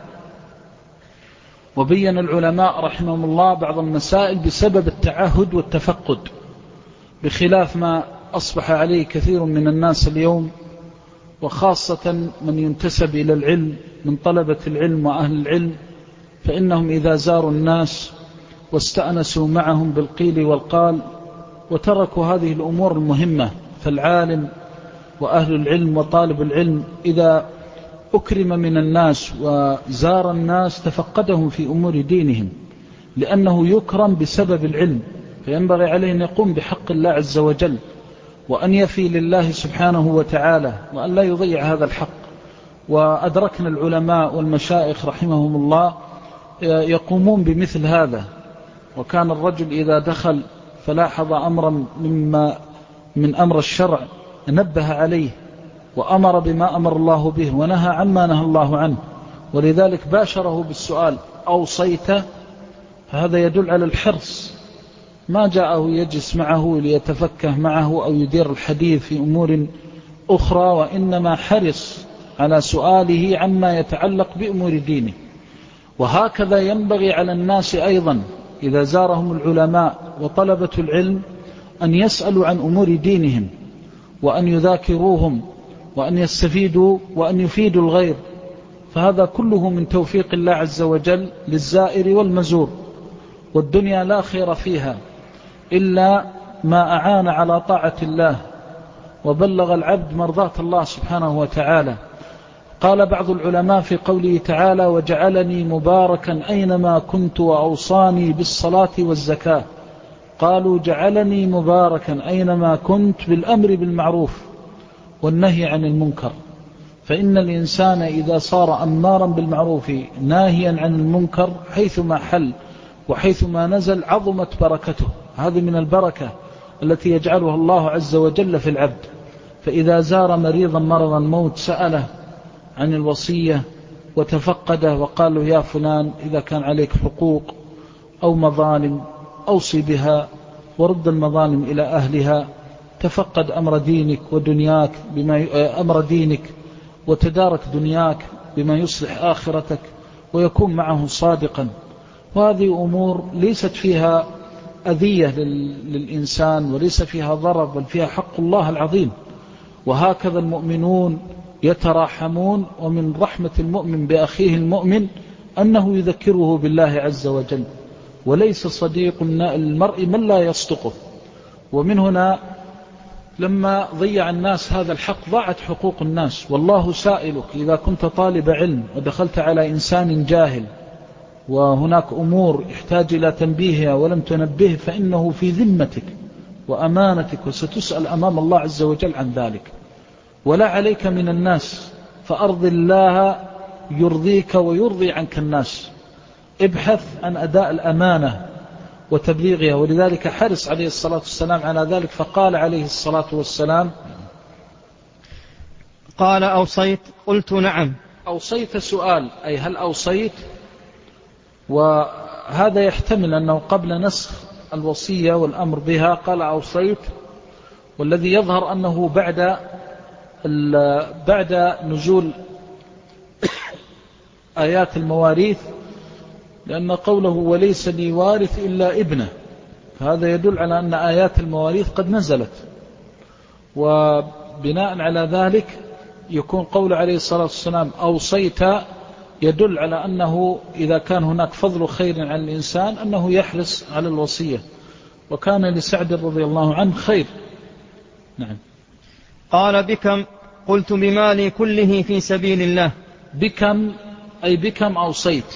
وبين العلماء رحمهم الله بعض المسائل بسبب التعهد والتفقد، بخلاف ما أصبح عليه كثير من الناس اليوم، وخاصة من ينتسب إلى العلم من طلبة العلم وأهل العلم، فإنهم إذا زاروا الناس واستأنسوا معهم بالقيل والقال وتركوا هذه الأمور المهمة، فالعالم وأهل العلم وطالب العلم إذا أكرم من الناس وزار الناس تفقدهم في أمور دينهم، لأنه يكرم بسبب العلم، فينبغي عليه أن يقوم بحق الله عز وجل وأن يفي لله سبحانه وتعالى وأن لا يضيع هذا الحق. وأدركنا العلماء والمشايخ رحمهم الله يقومون بمثل هذا، وكان الرجل إذا دخل فلاحظ أمرا من أمر الشرع نبه عليه وأمر بما أمر الله به ونهى عما نهى الله عنه، ولذلك باشره بالسؤال: أوصيت؟ هذا يدل على الحرص، ما جاءه يجلس معه ليتفكه معه أو يدير الحديث في أمور أخرى، وإنما حرص على سؤاله عما يتعلق بأمور دينه. وهكذا ينبغي على الناس أيضا إذا زارهم العلماء وطلبة العلم أن يسألوا عن أمور دينهم، وأن يذاكروهم، وأن يستفيدوا وأن يفيدوا الغير. فهذا كله من توفيق الله عز وجل للزائر والمزور. والدنيا لا خير فيها إلا ما أعان على طاعة الله وبلغ العبد مرضاة الله سبحانه وتعالى. قال بعض العلماء في قوله تعالى: وجعلني مباركا أينما كنت وأوصاني بالصلاة والزكاة. قالوا: جعلني مباركا أينما كنت بالأمر بالمعروف والنهي عن المنكر. فإن الإنسان إذا صار أمارا بالمعروف ناهيا عن المنكر حيثما حل وحيثما نزل عظمت بركته. هذه من البركة التي يجعلها الله عز وجل في العبد. فإذا زار مريضا مرض الموت سأله عن الوصية وتفقده وقال له: يا فلان، إذا كان عليك حقوق أو مظالم أوصي بها ورد المظالم إلى أهلها، تفقد أمر دينك ودنياك أمر دينك وتدارك دنياك بما يصلح آخرتك، ويكون معه صادقا. وهذه أمور ليست فيها أذية للإنسان وليس فيها ضرر، بل فيها حق الله العظيم. وهكذا المؤمنون يتراحمون. ومن رحمة المؤمن بأخيه المؤمن أنه يذكره بالله عز وجل. وليس صديق المرء من لا يصدقه. ومن هنا لما ضيع الناس هذا الحق ضاعت حقوق الناس. والله سائلك إذا كنت طالب علم ودخلت على إنسان جاهل وهناك أمور يحتاج إلى تنبيهها ولم تنبه، فإنه في ذمتك وأمانتك، وستسأل أمام الله عز وجل عن ذلك. ولا عليك من الناس، فأرض الله يرضيك ويرضي عنك الناس. ابحث عن أداء الأمانة وتبليغها. ولذلك حرص عليه الصلاة والسلام على ذلك، فقال عليه الصلاة والسلام:
قال: أوصيت؟ قلت: نعم.
أوصيت سؤال، أي هل أوصيت؟ وهذا يحتمل أنه قبل نسخ الوصية والأمر بها قال أوصيت، والذي يظهر أنه بعد نزول آيات المواريث، لأن قوله وليس لي وارث إلا ابنه، فهذا يدل على أن آيات المواريث قد نزلت. وبناء على ذلك يكون قول عليه الصلاة والسلام أوصيت يدل على أنه إذا كان هناك فضل خير على الإنسان أنه يحرص على الوصية. وكان لسعد رضي الله عنه خير. نعم.
قال: بكم؟ قلت: بمالي كله في سبيل الله.
بكم أي بكم أوصيت.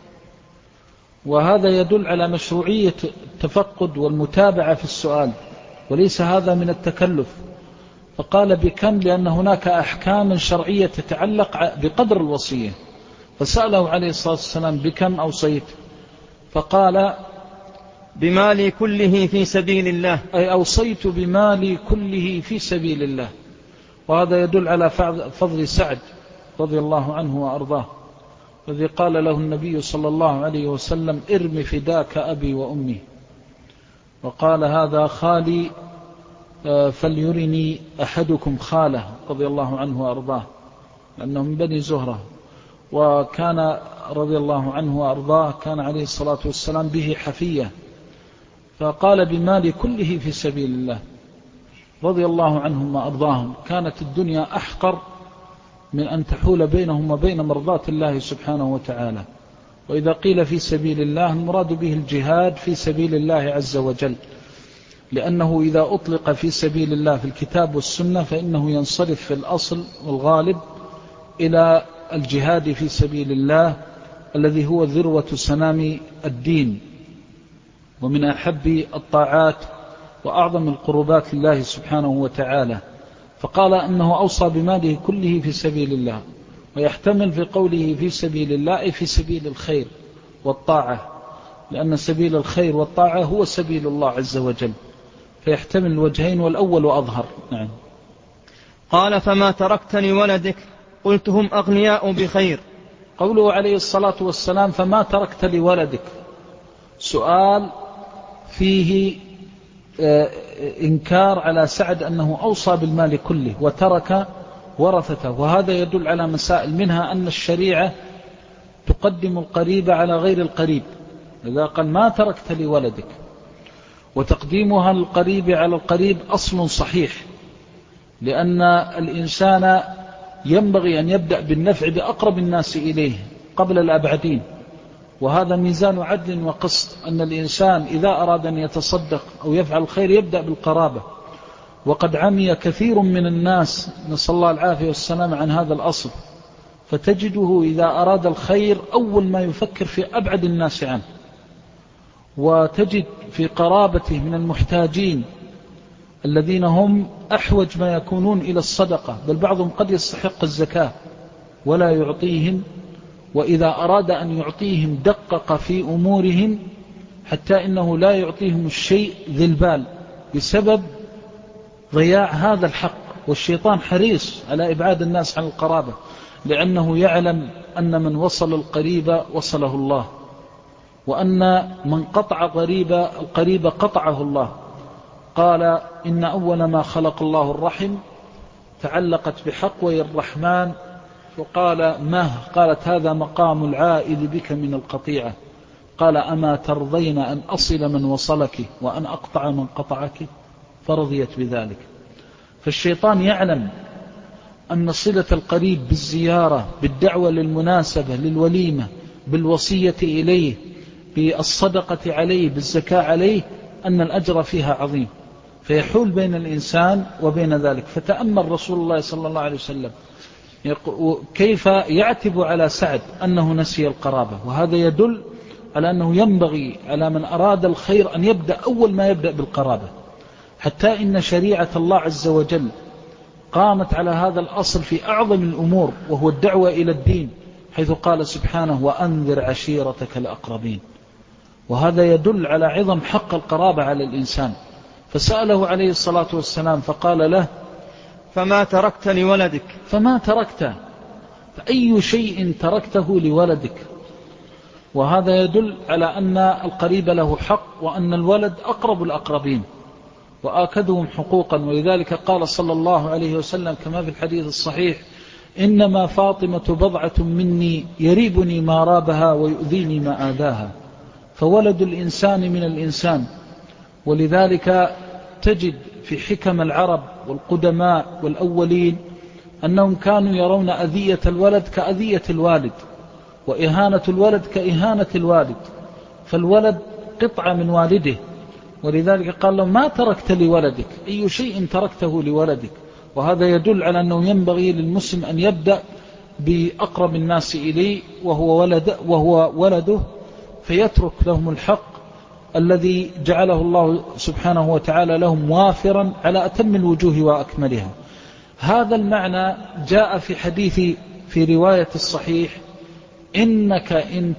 وهذا يدل على مشروعية التفقد والمتابعة في السؤال، وليس هذا من التكلف. فقال بكم لأن هناك أحكام شرعية تتعلق بقدر الوصية، فسأله عليه الصلاة والسلام: بكم أوصيت؟ فقال:
بمالي كله في سبيل الله،
أي أوصيت بمالي كله في سبيل الله. وهذا يدل على فضل سعد رضي الله عنه وأرضاه، الذي قال له النبي صلى الله عليه وسلم: ارم فداك أبي وأمي. وقال: هذا خالي فليرني أحدكم خاله، رضي الله عنه وأرضاه، لأنه من بني زهرة. وكان رضي الله عنه وأرضاه كان عليه الصلاة والسلام به حفية، فقال: بمالي كله في سبيل الله، رضي الله عنهم وأرضاهم. كانت الدنيا أحقر من أن تحول بينهم وبين مرضاة الله سبحانه وتعالى. وإذا قيل في سبيل الله المراد به الجهاد في سبيل الله عز وجل، لأنه إذا أطلق في سبيل الله في الكتاب والسنة فإنه ينصرف في الأصل والغالب إلى الجهاد في سبيل الله، الذي هو ذروة سنام الدين ومن أحب الطاعات وأعظم القربات لله سبحانه وتعالى. فقال أنه أوصى بماله كله في سبيل الله. ويحتمل في قوله في سبيل الله أي في سبيل الخير والطاعة، لأن سبيل الخير والطاعة هو سبيل الله عز وجل، فيحتمل الوجهين والأول وأظهر. نعم.
قال: فما تركت لولدك؟ قلت: هم أغنياء بخير.
قوله عليه الصلاة والسلام: فما تركت لولدك، سؤال فيه إنكار على سعد أنه أوصى بالمال كله وترك ورثته. وهذا يدل على مسائل، منها أن الشريعة تقدم القريب على غير القريب، إذا قال: ما تركت لولدك. وتقديمها القريب على القريب أصل صحيح، لأن الإنسان ينبغي أن يبدأ بالنفع بأقرب الناس إليه قبل الأبعدين، وهذا ميزان عدل وقسط، أن الإنسان إذا أراد أن يتصدق أو يفعل الخير يبدأ بالقرابة. وقد عمي كثير من الناس نسأل الله العافية والسلام عن هذا الأصل، فتجده إذا أراد الخير أول ما يفكر في أبعد الناس عنه، وتجد في قرابته من المحتاجين الذين هم أحوج ما يكونون إلى الصدقة، بل بعضهم قد يستحق الزكاة ولا يعطيهم، وإذا أراد أن يعطيهم دقق في أمورهم حتى إنه لا يعطيهم الشيء ذي البال بسبب ضياع هذا الحق. والشيطان حريص على إبعاد الناس عن القرابة، لأنه يعلم أن من وصل القريب وصله الله، وأن من قطع القريب قطعه الله. قال إن أول ما خلق الله الرحم تعلقت بحقوي الرحمن، وقال ما قالت هذا مقام العائد بك من القطيعة، قال أما ترضين أن أصل من وصلك وأن أقطع من قطعك، فرضيت بذلك. فالشيطان يعلم أن صلة القريب بالزيارة، بالدعوة للمناسبة، للوليمة، بالوصية إليه، بالصدقة عليه، بالزكاة عليه، أن الأجر فيها عظيم، فيحول بين الإنسان وبين ذلك. فتأمل رسول الله صلى الله عليه وسلم كيف يعتب على سعد أنه نسي القرابة، وهذا يدل على أنه ينبغي على من أراد الخير أن يبدأ أول ما يبدأ بالقرابة، حتى إن شريعة الله عز وجل قامت على هذا الأصل في أعظم الأمور، وهو الدعوة إلى الدين، حيث قال سبحانه وأنذر عشيرتك الأقربين. وهذا يدل على عظم حق القرابة على الإنسان. فسأله عليه الصلاة والسلام فقال له
فما تركت لولدك؟
فما تركت، فأي شيء تركته لولدك؟ وهذا يدل على أن القريب له حق، وأن الولد أقرب الأقربين وآكدهم حقوقا. ولذلك قال صلى الله عليه وسلم كما في الحديث الصحيح إنما فاطمة بضعة مني يريبني ما رابها ويؤذيني ما آذاها. فولد الإنسان من الإنسان. ولذلك تجد في حكم العرب والقدماء والأولين أنهم كانوا يرون أذية الولد كأذية الوالد، وإهانة الولد كإهانة الوالد، فالولد قطعة من والده. ولذلك قال له ما تركت لولدك، أي شيء تركته لولدك. وهذا يدل على أنه ينبغي للمسلم أن يبدأ بأقرب الناس إليه وهو ولده، فيترك لهم الحق الذي جعله الله سبحانه وتعالى لهم وافرا على أتم الوجوه وأكملها. هذا المعنى جاء في حديث في رواية الصحيح إنك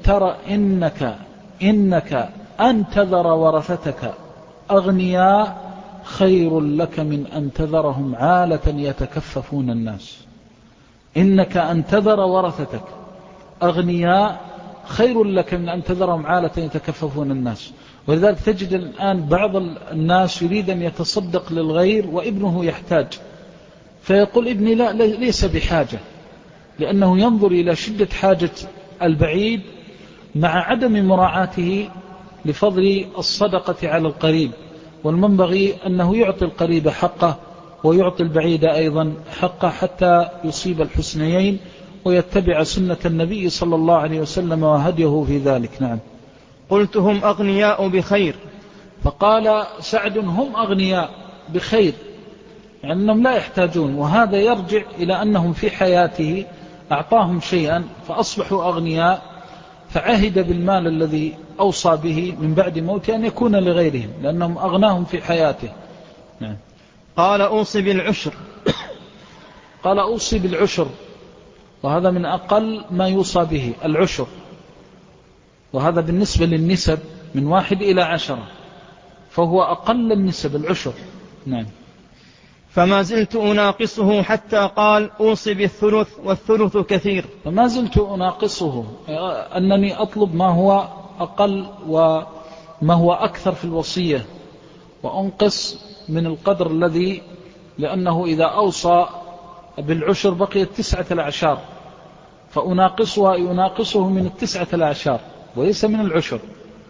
أن تذر ورثتك أغنياء خير لك من أن تذرهم عالة يتكففون الناس. إنك أن تذر ورثتك أغنياء خير لك من أن تذرهم عالة يتكففون الناس. ولذلك تجد الآن بعض الناس يريد أن يتصدق للغير وابنه يحتاج، فيقول ابني لا ليس بحاجة، لأنه ينظر إلى شدة حاجة البعيد مع عدم مراعاته لفضل الصدقة على القريب. والمنبغي أنه يعطي القريب حقه ويعطي البعيد أيضا حقه حتى يصيب الحسنيين ويتبع سنة النبي صلى الله عليه وسلم وهديه في ذلك. نعم.
قلت هم أغنياء بخير.
فقال سعد هم أغنياء بخير، يعني أنهم لا يحتاجون. وهذا يرجع إلى أنهم في حياته أعطاهم شيئا فأصبحوا أغنياء، فعهد بالمال الذي أوصى به من بعد موته أن يكون لغيرهم، لأنهم أغناهم في حياته. نعم.
قال أوصي بالعشر.
قال أوصي بالعشر، وهذا من أقل ما يوصى به العشر، وهذا بالنسبة للنسب من 1 إلى 10، فهو أقل النسب العشر. نعم.
فما زلت أناقصه حتى قال أوصي بالثلث والثلث كثير.
فما زلت أناقصه، أنني أطلب ما هو أقل وما هو أكثر في الوصية، وأنقص من القدر الذي، لأنه إذا أوصى بالعشر بقيت 9 الأعشار، فأناقصه من 9 الأعشار وليس من العشر.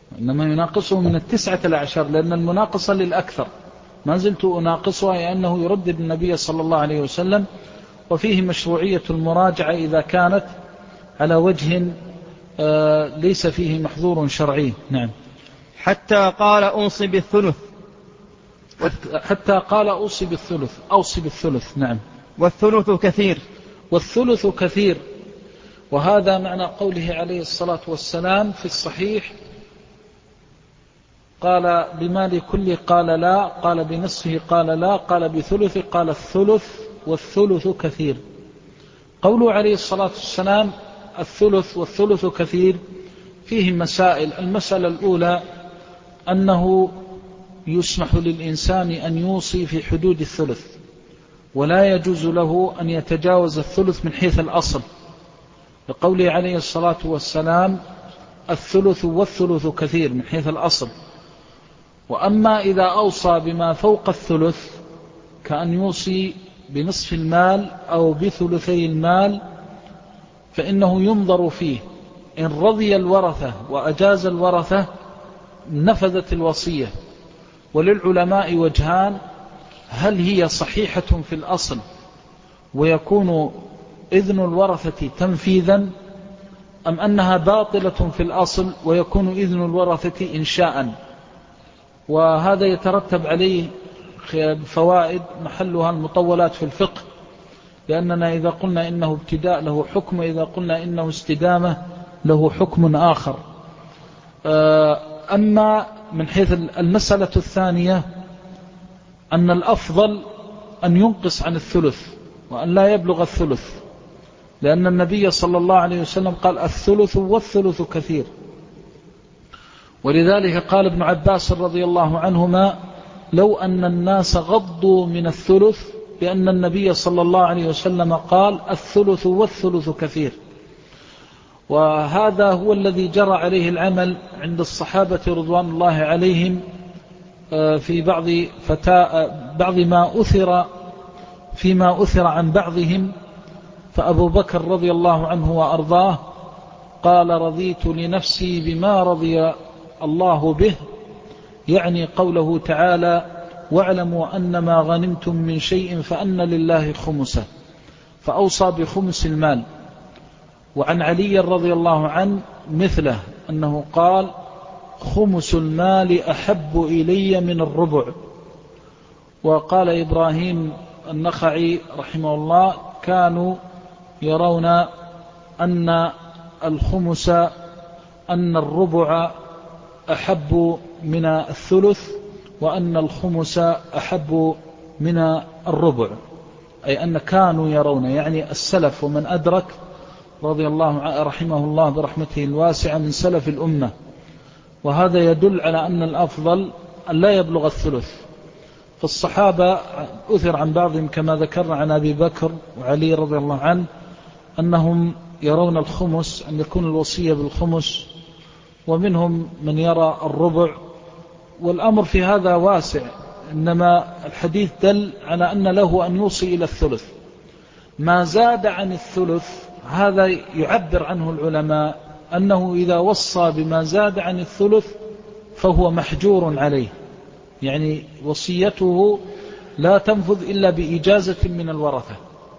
إنما يناقصه من 19، لأن المناقصة للأكثر. ما زلت أناقصها لأنه يردد النبي صلى الله عليه وسلم، وفيه مشروعية المراجعة إذا كانت على وجه ليس فيه محظور شرعي. نعم.
حتى قال أوصي بالثلث.
حتى قال أوصي بالثلث. نعم.
والثلث كثير.
والثلث كثير، وهذا معنى قوله عليه الصلاة والسلام في الصحيح: قال بمال كل قال لا، قال بنصفه قال لا، قال بثلث قال الثلث، والثلث كثير. قوله عليه الصلاة والسلام الثلث والثلث كثير فيه مسائل. المسألة الأولى أنه يسمح للإنسان أن يوصي في حدود الثلث، ولا يجوز له أن يتجاوز الثلث من حيث الأصل، لقوله عليه الصلاة والسلام الثلث والثلث كثير من حيث الأصل. وأما إذا أوصى بما فوق الثلث كأن يوصي بنصف المال أو بثلثي المال فإنه ينظر فيه، إن رضي الورثة وأجاز الورثة نفذت الوصية. وللعلماء وجهان: هل هي صحيحة في الأصل ويكون إذن الورثة تنفيذا، أم أنها باطلة في الأصل ويكون إذن الورثة إنشاء. وهذا يترتب عليه فوائد محلها المطولات في الفقه، لأننا إذا قلنا إنه ابتداء له حكم، وإذا قلنا إنه استدامة له حكم آخر. أما من حيث المسألة الثانية أن الأفضل أن ينقص عن الثلث وأن لا يبلغ الثلث، لأن النبي صلى الله عليه وسلم قال الثلث والثلث كثير. ولذلك قال ابن عباس رضي الله عنهما: لو أن الناس غضوا من الثلث، لأن النبي صلى الله عليه وسلم قال الثلث والثلث كثير. وهذا هو الذي جرى عليه العمل عند الصحابة رضوان الله عليهم في بعض ما أثر فيما أثر عن بعضهم. فأبو بكر رضي الله عنه وأرضاه قال: رضيت لنفسي بما رضي الله به، يعني قوله تعالى: واعلموا أن ما غنمتم من شيء فأن لله خمسه، فأوصى بخمس المال. وعن علي رضي الله عنه مثله، أنه قال: خمس المال أحب إلي من الربع. وقال إبراهيم النخعي رحمه الله: كانوا يرون أن الخمس أن الربع أحب من الثلث، وأن الخمس أحب من الربع، أي أن كانوا يرون، يعني السلف ومن أدرك رضي الله رحمه الله برحمته الواسعة من سلف الأمة. وهذا يدل على أن الأفضل أن لا يبلغ الثلث. فالصحابة أثر عن بعضهم كما ذكرنا عن أبي بكر وعلي رضي الله عنه أنهم يرون الخمس، أن يكون الوصية بالخمس، ومنهم من يرى الربع. والأمر في هذا واسع، إنما الحديث دل على أن له أن يوصي إلى الثلث. ما زاد عن الثلث هذا يعبر عنه العلماء أنه إذا وصى بما زاد عن الثلث فهو محجور عليه، يعني وصيته لا تنفذ إلا بإجازة من الورثة.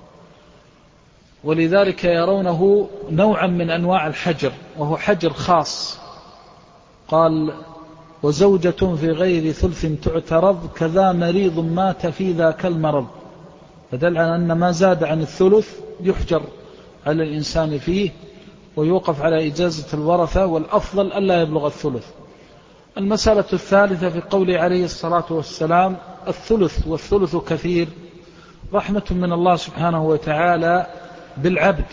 ولذلك يرونه نوعا من أنواع الحجر، وهو حجر خاص. قال: وزوجة في غير ثلث تعترض، كذا مريض مات في ذاك المرض. فدل على أن ما زاد عن الثلث يحجر على الإنسان فيه ويوقف على إجازة الورثة، والأفضل ألا يبلغ الثلث. المسألة الثالثة في قول عليه الصلاة والسلام الثلث والثلث كثير، رحمة من الله سبحانه وتعالى بالعبد،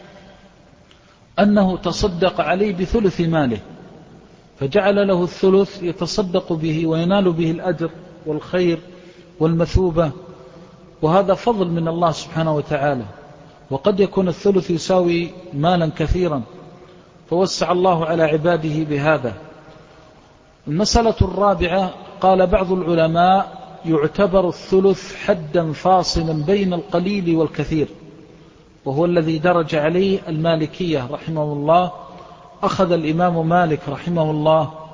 أنه تصدق عليه بثلث ماله، فجعل له الثلث يتصدق به وينال به الأجر والخير والمثوبة. وهذا فضل من الله سبحانه وتعالى. وقد يكون الثلث يساوي مالا كثيرا، فوسع الله على عباده بهذا. المسألة الرابعة، قال بعض العلماء: يعتبر الثلث حدا فاصلا بين القليل والكثير، وهو الذي درج عليه المالكية رحمه الله. أخذ الإمام مالك رحمه الله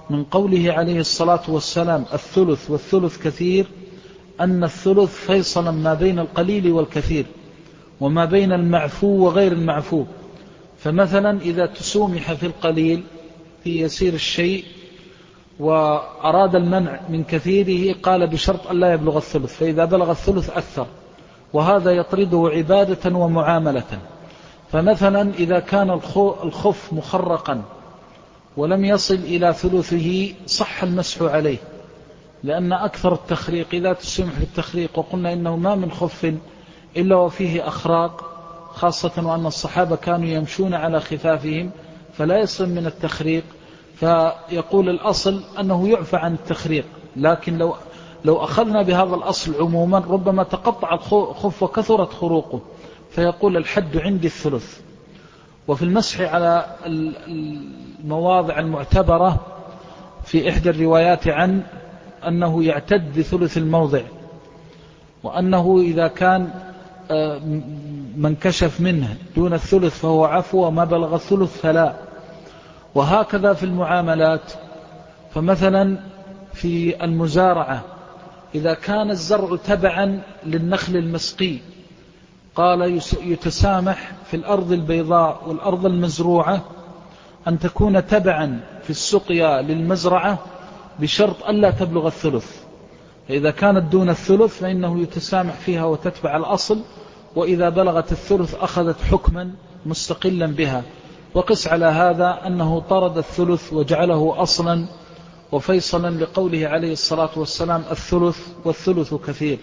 من قوله عليه الصلاة والسلام الثلث والثلث كثير أن الثلث فيصلا ما بين القليل والكثير وما بين المعفو وغير المعفو. فمثلا إذا تسومح في القليل في يسير الشيء وأراد المنع من كثيره قال بشرط أن لا يبلغ الثلث، فإذا بلغ الثلث أكثر، وهذا يطرده عبادة ومعاملة. فمثلا إذا كان الخف مخرقا ولم يصل إلى ثلثه صح المسح عليه، لأن أكثر التخريق إذا تسمح في التخريق، وقلنا إنه ما من خف إلا وفيه أخراق، خاصة وأن الصحابة كانوا يمشون على خفافهم فلا يصل من التخريق، فيقول الأصل أنه يعفى عن التخريق. لكن لو أخذنا بهذا الأصل عموما ربما تقطع الخف وكثرت خروقه، فيقول الحد عندي الثلث. وفي المسح على المواضع المعتبرة في إحدى الروايات عن أنه يعتد بثلث الموضع، وأنه إذا كان من كشف منه دون الثلث فهو عفو، وما بلغ الثلث فلا. وهكذا في المعاملات. فمثلا في المزارعة إذا كان الزرع تبعا للنخل المسقي قال يتسامح في الأرض البيضاء والأرض المزروعة أن تكون تبعا في السقيا للمزرعة بشرط ألا تبلغ الثلث. فإذا كانت دون الثلث فإنه يتسامح فيها وتتبع الأصل، وإذا بلغت الثلث أخذت حكما مستقلا بها. وقس على هذا أنه طرد الثلث وجعله أصلا وفيصلا لقوله عليه الصلاة والسلام الثلث والثلث كثير.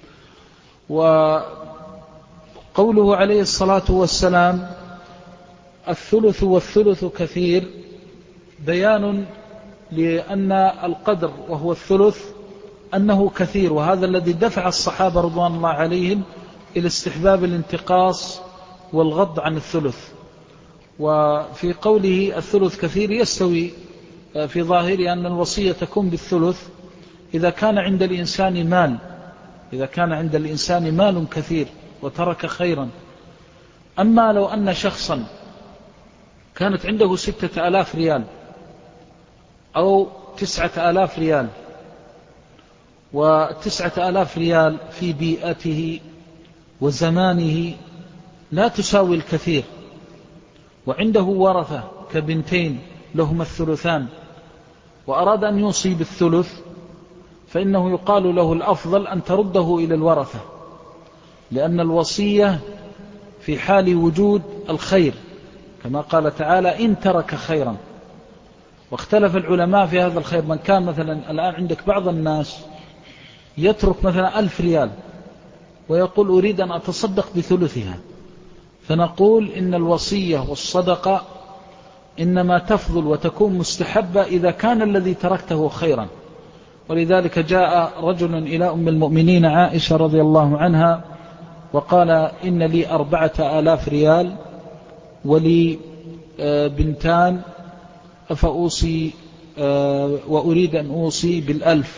وقوله عليه الصلاة والسلام الثلث والثلث كثير بيان لأن القدر وهو الثلث أنه كثير، وهذا الذي دفع الصحابة رضوان الله عليهم إلى استحباب الانتقاص والغض عن الثلث. وفي قوله الثلث كثير يستوي في ظاهره أن الوصية تكون بالثلث إذا كان عند الإنسان مال، إذا كان عند الإنسان مال كثير وترك خيرا. أما لو أن شخصا كانت عنده 6,000 ريال أو 9,000 ريال، و9,000 ريال في بيئته وزمانه لا تساوي الكثير، وعنده ورثة كبنتين لهما الثلثان، وأراد أن يوصي بالثلث، فإنه يقال له الأفضل أن ترده إلى الورثة، لأن الوصية في حال وجود الخير كما قال تعالى إن ترك خيرا. واختلف العلماء في هذا الخير. من كان مثلا الآن عندك بعض الناس يترك مثلا 1,000 ريال ويقول أريد أن أتصدق بثلثها، فنقول إن الوصية والصدقة إنما تفضل وتكون مستحبة إذا كان الذي تركته خيرا. ولذلك جاء رجل إلى أم المؤمنين عائشة رضي الله عنها وقال إن لي 4,000 ريال ولي بنتان فأوصي وأريد أن أوصي بال1,000.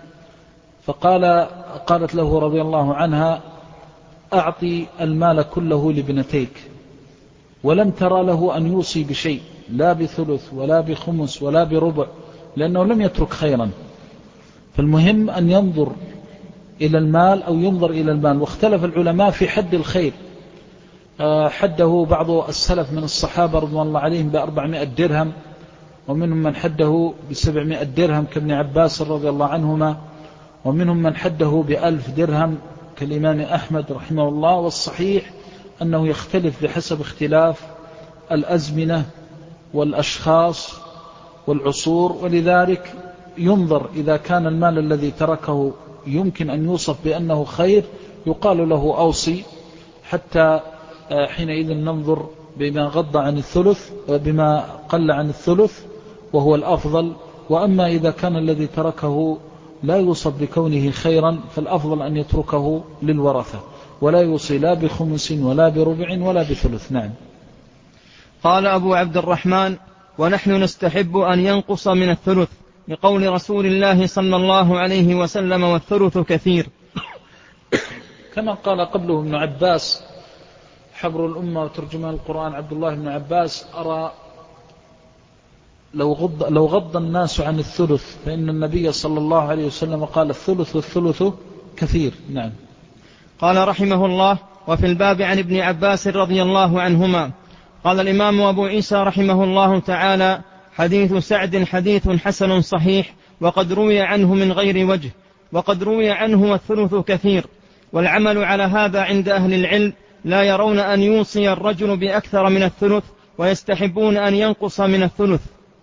قالت له رضي الله عنها أعطي المال كله لابنتيك، ولم ترى له أن يوصي بشيء، لا بثلث ولا بخمس ولا بربع، لأنه لم يترك خيرا. فالمهم أن ينظر إلى المال أو ينظر إلى المال. واختلف العلماء في حد الخير، حده بعض السلف من الصحابة رضوان الله عليهم ب400 درهم، ومنهم من حده ب700 درهم كابن عباس رضي الله عنهما، ومنهم من حده ب1000 درهم كالإمام أحمد رحمه الله. والصحيح أنه يختلف بحسب اختلاف الأزمنة والأشخاص والعصور. ولذلك ينظر إذا كان المال الذي تركه يمكن أن يوصف بأنه خير يقال له أوصي، حتى حينئذ ننظر بما غض عن الثلث وبما قل عن الثلث وهو الأفضل. وأما إذا كان الذي تركه لا يوصف بكونه خيرا فالأفضل أن يتركه للورثة، ولا يوصي لا بخمس ولا بربع ولا بثلث. نعم.
قال أبو عبد الرحمن: ونحن نستحب أن ينقص من الثلث لقول رسول الله صلى الله عليه وسلم والثلث كثير،
كما قال قبله ابن عباس حبر الأمة وترجمان القرآن عبد الله بن عباس: أرى لو غض الناس عن الثلث، فإن النبي صلى الله عليه وسلم قال الثلث والثلث كثير. نعم.
قال رحمه الله: وفي الباب عن ابن عباس رضي الله عنهما. قال الإمام أبو عيسى رحمه الله تعالى: حديث سعد حديث حسن صحيح، وقد روي عنه من غير وجه، وقد روي عنه والثلث كثير، والعمل على هذا عند أهل العلم، لا يرون أن يوصي الرجل بأكثر من الثلث، ويستحبون أن ينقص من الثلث.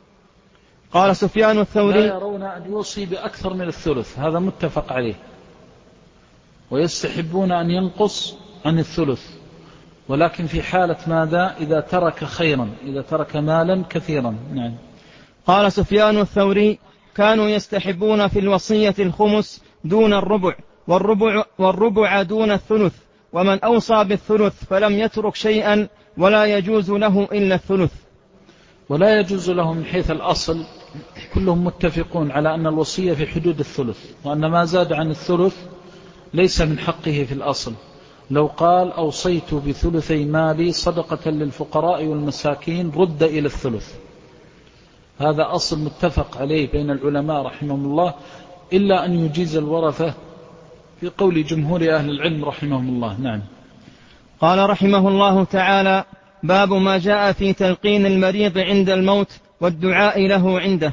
قال سفيان الثوري:
لا يرون أن يوصي بأكثر من الثلث، هذا متفق عليه، ويستحبون أن ينقص عن الثلث، ولكن في حالة ماذا؟ إذا ترك خيرا، إذا ترك مالا كثيرا. نعم.
قال سفيان الثوري: كانوا يستحبون في الوصية الخمس دون الربع، والربع دون الثلث، ومن أوصى بالثلث فلم يترك شيئا ولا يجوز له إلا الثلث.
ولا يجوز له من حيث الأصل، كلهم متفقون على أن الوصية في حدود الثلث، وأن ما زاد عن الثلث ليس من حقه في الأصل. لو قال أوصيت بثلثي مالي صدقة للفقراء والمساكين رد إلى الثلث، هذا أصل متفق عليه بين العلماء رحمهم الله، إلا أن يجيز الورثة في قول جمهور أهل العلم رحمهم الله. نعم.
قال رحمه الله تعالى: باب ما جاء في تلقين المريض عند الموت والدعاء له عنده.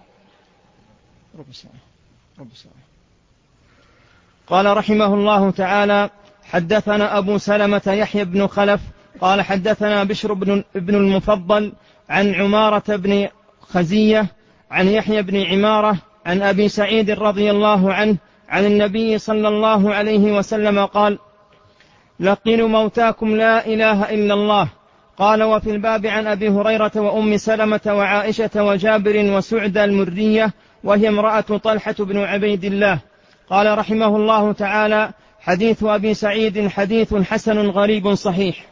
ربع ساعة. قال رحمه الله تعالى: حدثنا أبو سلمة يحيى بن خلف قال حدثنا بشر بن المفضل عن عمارة بن خزية عن يحيى بن عمارة عن أبي سعيد رضي الله عنه عن النبي صلى الله عليه وسلم قال: لقنوا موتاكم لا إله إلا الله. قال: وفي الباب عن أبي هريرة وأم سلمة وعائشة وجابر وسعد المرية، وهي امرأة طلحة بن عبيد الله. قال رحمه الله تعالى: حديث أبي سعيد حديث حسن غريب صحيح.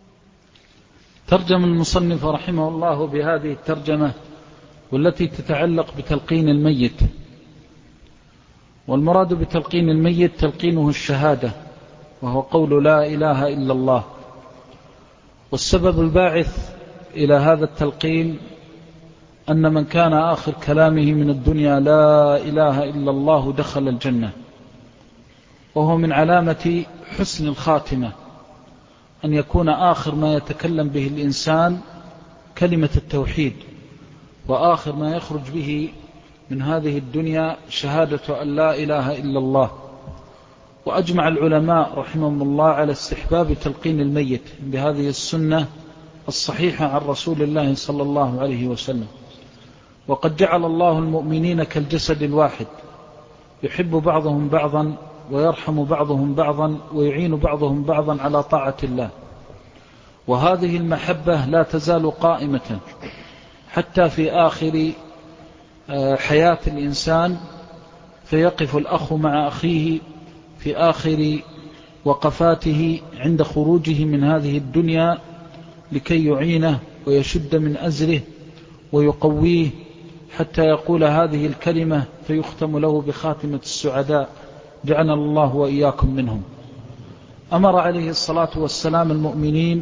ترجم المصنف رحمه الله بهذه الترجمة، والتي تتعلق بتلقين الميت. والمراد بتلقين الميت تلقينه الشهادة، وهو قول لا إله إلا الله. والسبب الباعث إلى هذا التلقين أن من كان آخر كلامه من الدنيا لا إله إلا الله دخل الجنة، وهو من علامة حسن الخاتمة أن يكون آخر ما يتكلم به الإنسان كلمة التوحيد، وآخر ما يخرج به من هذه الدنيا شهادة أن لا إله إلا الله. وأجمع العلماء رحمهم الله على استحباب تلقين الميت بهذه السنة الصحيحة عن رسول الله صلى الله عليه وسلم. وقد جعل الله المؤمنين كالجسد الواحد، يحب بعضهم بعضا ويرحم بعضهم بعضا ويعين بعضهم بعضا على طاعة الله. وهذه المحبة لا تزال قائمة حتى في آخر حياة الإنسان، فيقف الأخ مع أخيه في آخر وقفاته عند خروجه من هذه الدنيا لكي يعينه ويشد من أزره ويقويه حتى يقول هذه الكلمة فيختم له بخاتمة السعداء، جعلنا الله وإياكم منهم. أمر عليه الصلاة والسلام المؤمنين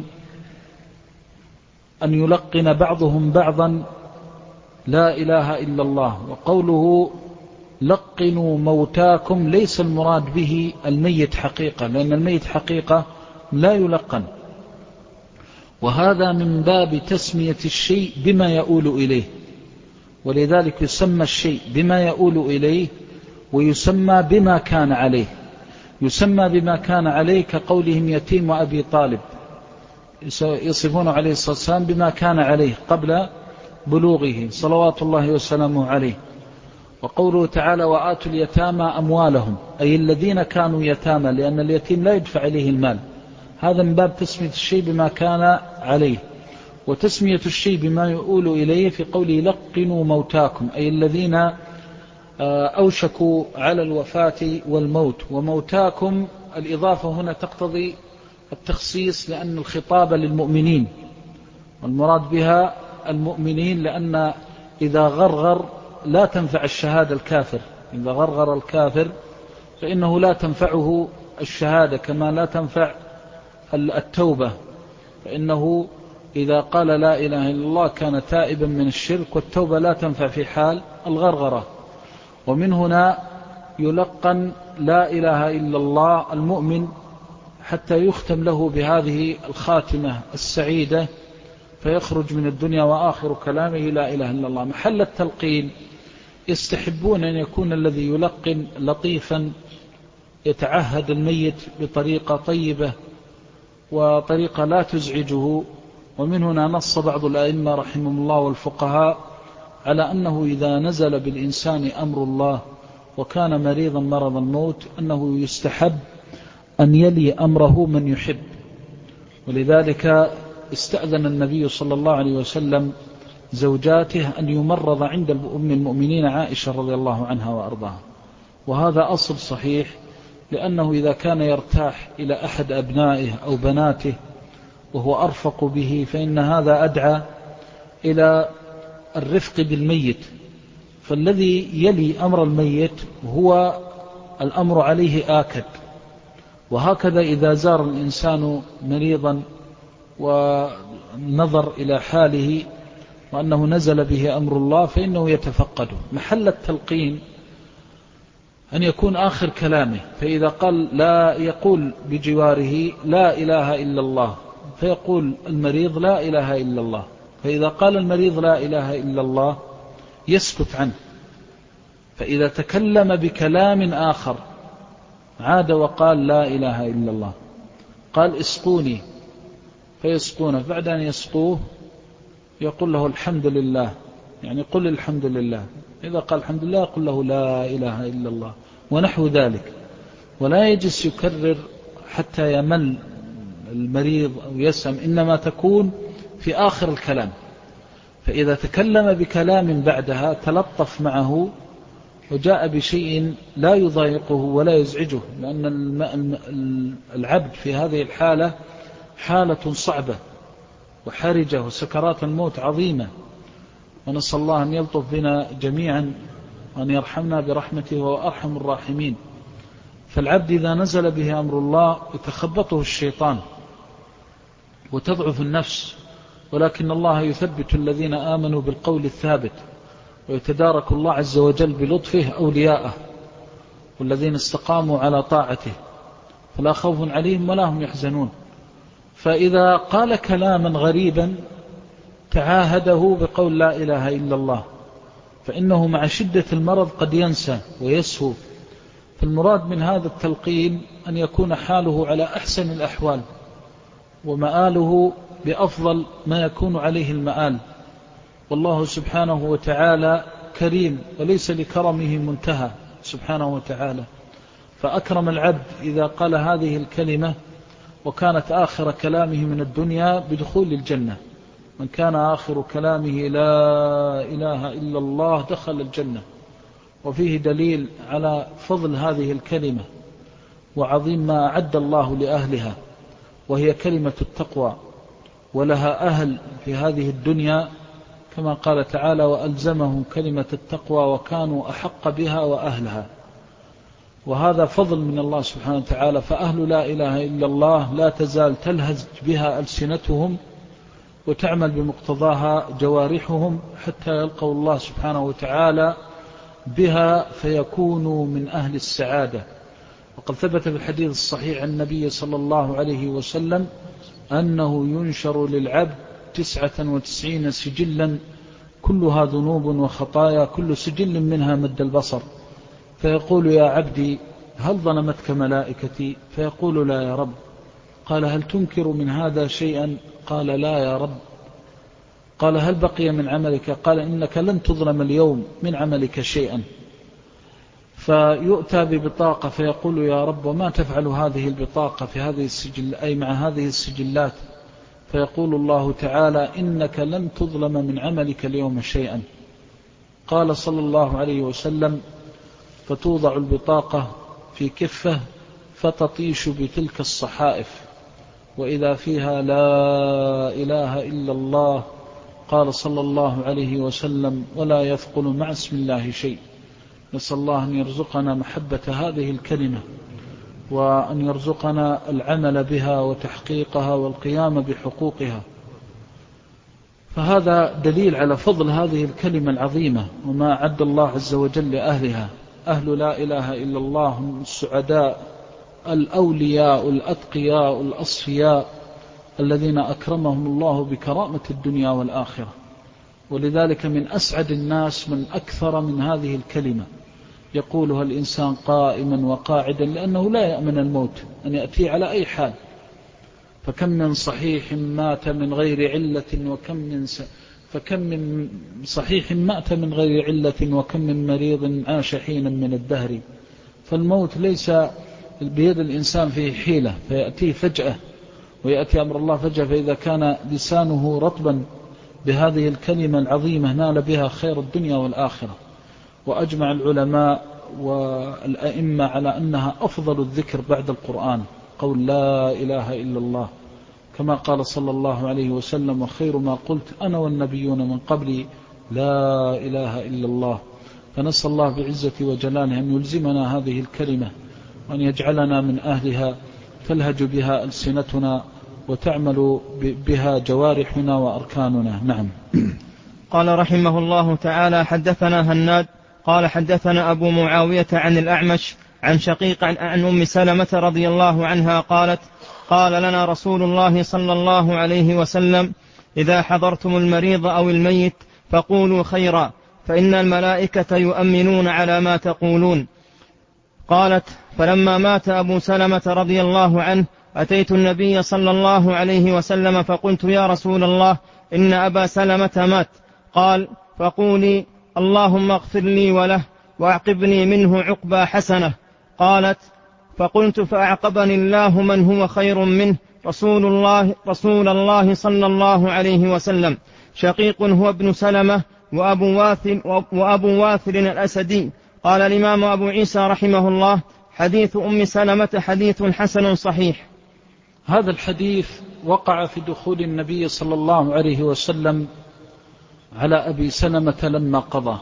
أن يلقن بعضهم بعضا لا إله إلا الله. وقوله لقنوا موتاكم ليس المراد به الميت حقيقة، لأن الميت حقيقة لا يلقن، وهذا من باب تسمية الشيء بما يؤول إليه، ولذلك يسمى الشيء بما يؤول إليه ويسمى بما كان عليه. يسمى بما كان عليه كقولهم يتيم وأبي طالب، يصفون عليه الصلاة والسلام بما كان عليه قبل بلوغه صلوات الله وسلامه عليه. وقوله تعالى وآتوا اليتامى أموالهم، أي الذين كانوا يتامى، لأن اليتيم لا يدفع إليه المال. هذا من باب تسمية الشيء بما كان عليه. وتسمية الشيء بما يؤول إليه في قوله لقنوا موتاكم، أي الذين أوشكوا على الوفاة والموت. وموتاكم الإضافة هنا تقتضي التخصيص، لأن الخطاب للمؤمنين، والمراد بها المؤمنين، لأن إذا غرغر لا تنفع الشهادة الكافر. إذا غرغر الكافر فإنه لا تنفعه الشهادة، كما لا تنفع التوبة، فإنه إذا قال لا إله إلا الله كان تائبا من الشرك، والتوبة لا تنفع في حال الغرغرة. ومن هنا يلقن لا إله إلا الله المؤمن حتى يختم له بهذه الخاتمة السعيدة فيخرج من الدنيا وآخر كلامه لا إله إلا الله. محل التلقين يستحبون أن يكون الذي يلقن لطيفا يتعهد الميت بطريقة طيبة وطريقة لا تزعجه. ومن هنا نص بعض الأئمة رحمهم الله والفقهاء على أنه إذا نزل بالإنسان أمر الله وكان مريضا مرض الموت أنه يستحب أن يلي أمره من يحب. ولذلك استأذن النبي صلى الله عليه وسلم زوجاته أن يمرض عند أم المؤمنين عائشة رضي الله عنها وأرضاها، وهذا أصل صحيح، لأنه إذا كان يرتاح إلى أحد أبنائه أو بناته وهو أرفق به فإن هذا أدعى إلى الرفق بالميت. فالذي يلي أمر الميت هو الأمر عليه آكد. وهكذا إذا زار الإنسان مريضا ونظر إلى حاله وأنه نزل به أمر الله فإنه يتفقده. محل التلقين أن يكون آخر كلامه، فإذا قال لا يقول بجواره لا إله إلا الله، فيقول المريض لا إله إلا الله. فإذا قال المريض لا إله إلا الله يسكت عنه. فإذا تكلم بكلام آخر عاد وقال لا إله إلا الله، قال اسقوني فيسقونه، بعد أن يسقوه يقول له الحمد لله، يعني قل الحمد لله. إذا قال الحمد لله يقول له لا إله إلا الله ونحو ذلك. ولا يجلس يكرر حتى يمل المريض أو يسم، إنما تكون في آخر الكلام. فإذا تكلم بكلام بعدها تلطف معه وجاء بشيء لا يضايقه ولا يزعجه، لأن العبد في هذه الحالة حالة صعبة وحرجة وسكرات الموت عظيمة، ونسأل الله أن يلطف بنا جميعا وأن يرحمنا برحمته وهو أرحم الراحمين. فالعبد إذا نزل به أمر الله يتخبطه الشيطان وتضعف النفس، ولكن الله يثبت الذين آمنوا بالقول الثابت، ويتدارك الله عز وجل بلطفه أولياءه، والذين استقاموا على طاعته فلا خوف عليهم ولا هم يحزنون. فإذا قال كلاما غريبا تعاهده بقول لا إله إلا الله، فإنه مع شدة المرض قد ينسى ويسهو. فالمراد من هذا التلقين أن يكون حاله على أحسن الأحوال ومآله بأفضل ما يكون عليه المآل. والله سبحانه وتعالى كريم وليس لكرمه منتهى سبحانه وتعالى، فأكرم العبد إذا قال هذه الكلمة وكانت آخر كلامه من الدنيا بدخول الجنة. من كان آخر كلامه لا إله إلا الله دخل الجنة. وفيه دليل على فضل هذه الكلمة وعظيم ما أعد الله لأهلها، وهي كلمة التقوى، ولها أهل في هذه الدنيا كما قال تعالى وألزمهم كلمة التقوى وكانوا أحق بها وأهلها. وهذا فضل من الله سبحانه وتعالى. فأهل لا إله إلا الله لا تزال تلهج بها ألسنتهم وتعمل بمقتضاها جوارحهم حتى يلقوا الله سبحانه وتعالى بها فيكونوا من أهل السعادة. وقد ثبت في الحديث الصحيح عن النبي صلى الله عليه وسلم أنه ينشر للعبد 99 سجلا كلها ذنوب وخطايا، كل سجل منها مد البصر، فيقول يا عبدي هل ظلمتك ملائكتي؟ فيقول لا يا رب. قال هل تنكر من هذا شيئا؟ قال لا يا رب. قال هل بقي من عملك؟ قال إنك لن تظلم اليوم من عملك شيئا. فيؤتى ببطاقة فيقول يا رب وما تفعل هذه البطاقة في هذه السجل أي مع هذه السجلات؟ فيقول الله تعالى إنك لن تظلم من عملك اليوم شيئا. قال صلى الله عليه وسلم فتوضع البطاقة في كفة فتطيش بتلك الصحائف وإذا فيها لا إله إلا الله. قال صلى الله عليه وسلم ولا يثقل مع اسم الله شيء. نسأل الله أن يرزقنا محبة هذه الكلمة وأن يرزقنا العمل بها وتحقيقها والقيام بحقوقها. فهذا دليل على فضل هذه الكلمة العظيمة وما أعد الله عز وجل لأهلها. أهل لا إله إلا الله هم السعداء الأولياء الأتقياء الأصفياء الذين أكرمهم الله بكرامة الدنيا والآخرة. ولذلك من أسعد الناس من أكثر من هذه الكلمة يقولها الإنسان قائما وقاعدا، لأنه لا يأمن الموت أن يأتي على أي حال. فكم من صحيح مات من غير علة فكم من صحيح مات من غير علة وكم من مريض عاش حينا من الدهر. فالموت ليس بيد الإنسان فيه حيلة فيأتيه فجأة، ويأتي أمر الله فجأة. فإذا كان لسانه رطبا بهذه الكلمة العظيمة نال بها خير الدنيا والآخرة. وأجمع العلماء والأئمة على أنها أفضل الذكر بعد القرآن، قول لا إله إلا الله، كما قال صلى الله عليه وسلم: وخير ما قلت أنا والنبيون من قبلي لا إله إلا الله. فنسأل الله بعزة وجلاله أن يلزمنا هذه الكلمة وأن يجعلنا من أهلها تلهج بها ألسنتنا وتعمل بها جوارحنا وأركاننا. نعم.
قال رحمه الله تعالى: حدثنا هناد قال حدثنا أبو معاوية عن الأعمش عن شقيق عن أم سلمة رضي الله عنها قالت: قال لنا رسول الله صلى الله عليه وسلم: إذا حضرتم المريض أو الميت فقولوا خيرا، فإن الملائكة يؤمنون على ما تقولون. قالت: فلما مات أبو سلمة رضي الله عنه أتيت النبي صلى الله عليه وسلم فقلت: يا رسول الله، إن أبا سلمة مات. قال: فقولي: اللهم اغفر لي وله وأعقبني منه عقبى حسنة. قالت: فقلت: فأعقبني الله من هو خير منه، رسول الله صلى الله عليه وسلم. شقيق هو ابن سلمة وأبو واثل الأسدي. قال الإمام أبو عيسى رحمه الله: حديث أم سلمة حديث حسن صحيح.
هذا الحديث وقع في دخول النبي صلى الله عليه وسلم على أبي سلمة لما قضى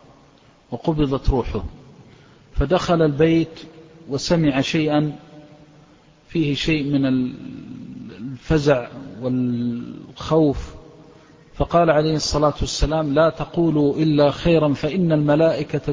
وقبضت روحه، فدخل البيت وسمع شيئا فيه شيء من الفزع والخوف، فقال عليه الصلاة والسلام: لا تقولوا إلا خيرا، فإن الملائكة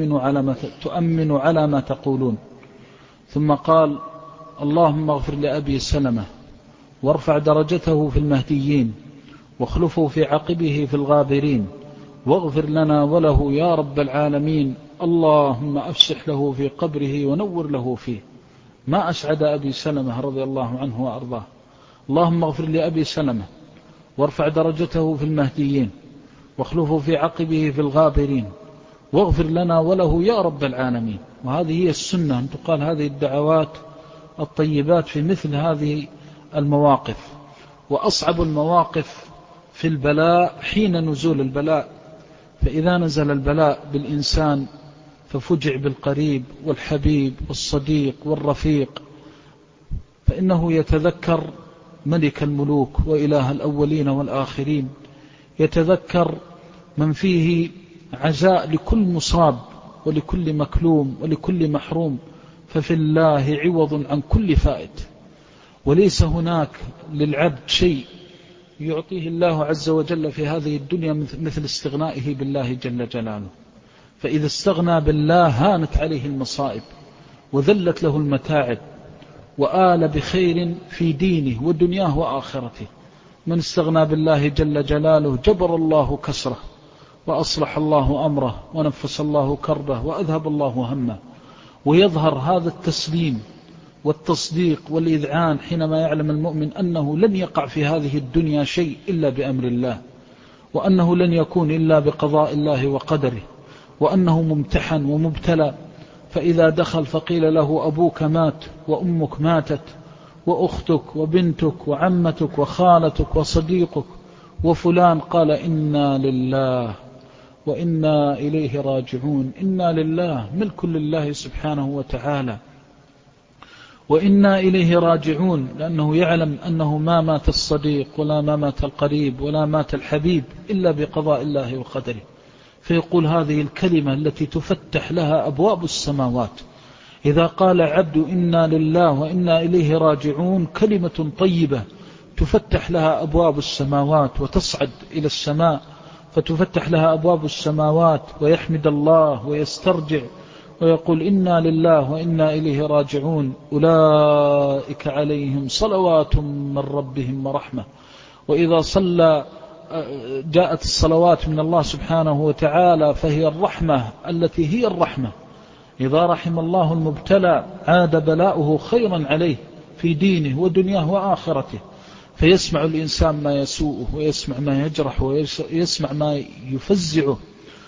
تؤمن على ما تقولون. ثم قال: اللهم اغفر لأبي سلمة وارفع درجته في المهديين واخلفه في عقبه في الغابرين واغفر لنا وله يا رب العالمين، اللهم أفسح له في قبره ونور له فيه. ما أسعد أبي سلمة رضي الله عنه وأرضاه. اللهم اغفر لأبي سلمة وارفع درجته في المهديين واخلفه في عقبه في الغابرين واغفر لنا وله يا رب العالمين. وهذه هي السنة، أن تقال هذه الدعوات الطيبات في مثل هذه المواقف. وأصعب المواقف في البلاء حين نزول البلاء، فإذا نزل البلاء بالإنسان ففجع بالقريب والحبيب والصديق والرفيق، فإنه يتذكر ملك الملوك وإله الأولين والآخرين، يتذكر من فيه عزاء لكل مصاب ولكل مكلوم ولكل محروم، ففي الله عوض عن كل فائت، وليس هناك للعبد شيء يعطيه الله عز وجل في هذه الدنيا مثل استغنائه بالله جل جلاله. فإذا استغنى بالله هانت عليه المصائب وذلت له المتاعب وآل بخير في دينه ودنياه وآخرته. من استغنى بالله جل جلاله جبر الله كسره وأصلح الله أمره ونفس الله كربه وأذهب الله همه. ويظهر هذا التسليم والتصديق والإذعان حينما يعلم المؤمن أنه لن يقع في هذه الدنيا شيء إلا بأمر الله، وأنه لن يكون إلا بقضاء الله وقدره، وأنه ممتحن ومبتلى. فإذا دخل فقيل له: أبوك مات وأمك ماتت وأختك وبنتك وعمتك وخالتك وصديقك وفلان، قال: إنا لله وإنا إليه راجعون. إنا لله ملك لله سبحانه وتعالى، وإنا إليه راجعون، لأنه يعلم أنه ما مات الصديق ولا ما مات القريب ولا مات الحبيب إلا بقضاء الله وقدره. فيقول هذه الكلمة التي تفتح لها أبواب السماوات. إذا قال عبد إنا لله وإنا إليه راجعون كلمة طيبة تفتح لها أبواب السماوات وتصعد إلى السماء فتفتح لها أبواب السماوات ويحمد الله ويسترجع ويقول إنا لله وإنا إليه راجعون أولئك عليهم صلوات من ربهم ورحمة. وإذا صلى جاءت الصلوات من الله سبحانه وتعالى فهي الرحمة التي هي الرحمة. إذا رحم الله المبتلى عاد بلاؤه خيرا عليه في دينه ودنياه وآخرته، فيسمع الإنسان ما يسوءه ويسمع ما يجرح ويسمع ما يفزعه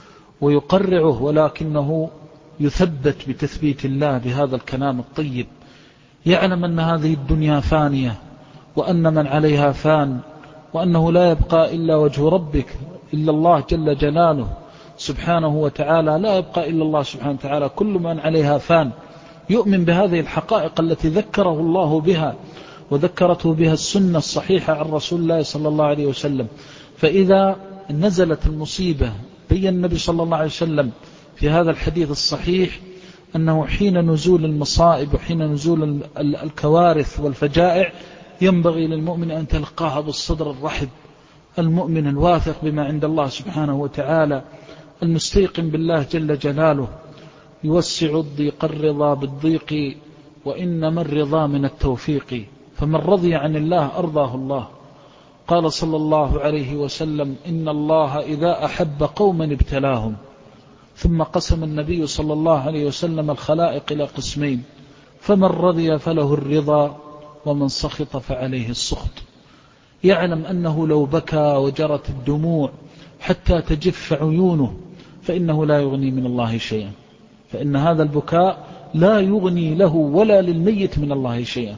ويقرعه، ولكنه يثبت بتثبيت الله بهذا الكلام الطيب، يعلم أن هذه الدنيا فانية وأن من عليها فان، وأنه لا يبقى إلا وجه ربك إلا الله جل جلاله سبحانه وتعالى، لا يبقى إلا الله سبحانه وتعالى، كل من عليها فان. يؤمن بهذه الحقائق التي ذكره الله بها وذكرته بها السنة الصحيحة عن رسول الله صلى الله عليه وسلم. فإذا نزلت المصيبة بين النبي صلى الله عليه وسلم في هذا الحديث الصحيح أنه حين نزول المصائب وحين نزول الكوارث والفجائع ينبغي للمؤمن أن تلقاها بالصدر الرحب، المؤمن الواثق بما عند الله سبحانه وتعالى، المستيقن بالله جل جلاله، يوسع الضيق الرضا بالضيق، وإنما الرضا من التوفيق، فمن رضي عن الله أرضاه الله. قال صلى الله عليه وسلم إن الله إذا أحب قوما ابتلاهم. ثم قسم النبي صلى الله عليه وسلم الخلائق إلى قسمين، فمن رضي فله الرضا ومن سخط فعليه السخط. يعلم أنه لو بكى وجرت الدموع حتى تجف عيونه فإنه لا يغني من الله شيئا، فإن هذا البكاء لا يغني له ولا للميت من الله شيئا.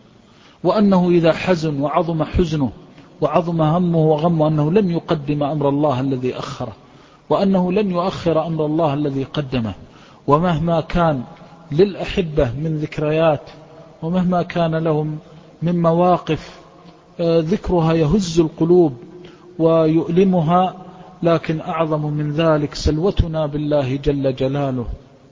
وأنه إذا حزن وعظم حزنه وعظم همه وغمه أنه لم يقدم أمر الله الذي أخره، وأنه لن يؤخر أمر الله الذي قدمه. ومهما كان للأحبة من ذكريات ومهما كان لهم من مواقف ذكرها يهز القلوب ويؤلمها، لكن أعظم من ذلك سلوتنا بالله جل جلاله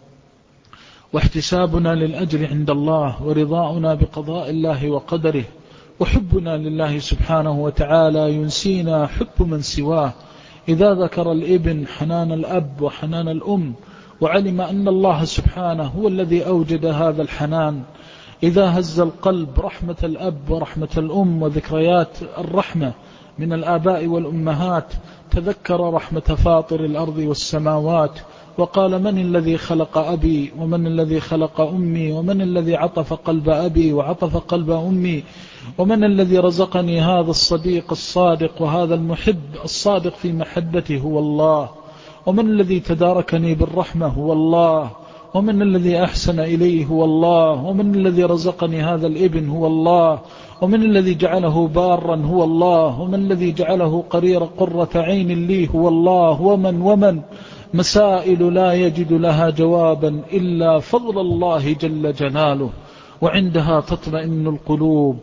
واحتسابنا للأجر عند الله ورضاؤنا بقضاء الله وقدره وحبنا لله سبحانه وتعالى ينسينا حب من سواه. إذا ذكر الابن حنان الأب وحنان الأم وعلم أن الله سبحانه هو الذي أوجد هذا الحنان، إذا هز القلب رحمة الأب ورحمة الأم وذكريات الرحمة من الآباء والأمهات، تذكر رحمة فاطر الأرض والسماوات وقال من الذي خلق أبي ومن الذي خلق أمي ومن الذي عطف قلب أبي وعطف قلب أمي ومن الذي رزقني هذا الصديق الصادق وهذا المحب الصادق في محبته هو الله، ومن الذي تداركني بالرحمة هو الله، ومن الذي أحسن إليه هو الله، ومن الذي رزقني هذا الابن هو الله، ومن الذي جعله بارا هو الله، ومن الذي جعله قرة عين لي هو الله، ومن مسائل لا يجد لها جوابا إلا فضل الله جل جلاله. وعندها تطمئن القلوب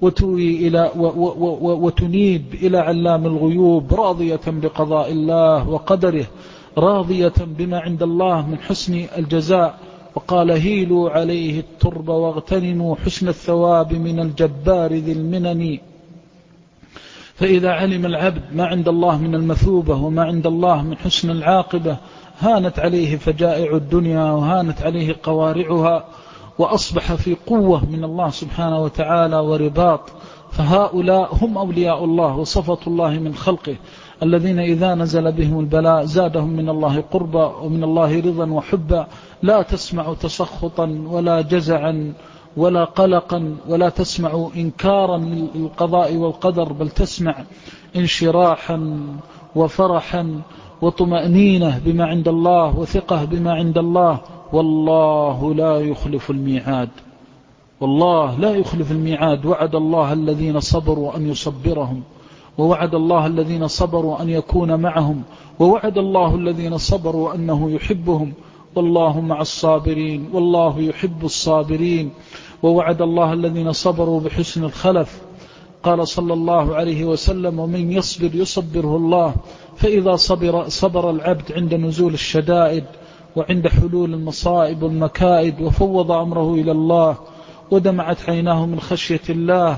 وتنيب إلى علام الغيوب راضية بقضاء الله وقدره، راضية بما عند الله من حسن الجزاء. وقال هيلوا عليه الترب واغتنموا حسن الثواب من الجبار ذي المنن. فإذا علم العبد ما عند الله من المثوبة وما عند الله من حسن العاقبة هانت عليه فجائع الدنيا وهانت عليه قوارعها، وأصبح في قوة من الله سبحانه وتعالى ورباط. فهؤلاء هم أولياء الله وصفة الله من خلقه الذين إذا نزل بهم البلاء زادهم من الله قربا ومن الله رضا وحبا، لا تسمع تسخطا ولا جزعا ولا قلقا ولا تسمع إنكارا للقضاء والقدر، بل تسمع انشراحا وفرحا وطمأنينة بما عند الله وثقة بما عند الله. والله لا يخلف الميعاد، والله لا يخلف الميعاد. وعد الله الذين صبروا أن يصبرهم، ووعد الله الذين صبروا أن يكون معهم، ووعد الله الذين صبروا أنه يحبهم، والله مع الصابرين والله يحب الصابرين. ووعد الله الذين صبروا بحسن الخلف. قال صلى الله عليه وسلم ومن يصبر يصبره الله. فإذا صبر العبد عند نزول الشدائد وعند حلول المصائب والمكائد وفوض أمره إلى الله ودمعت عيناه من خشية الله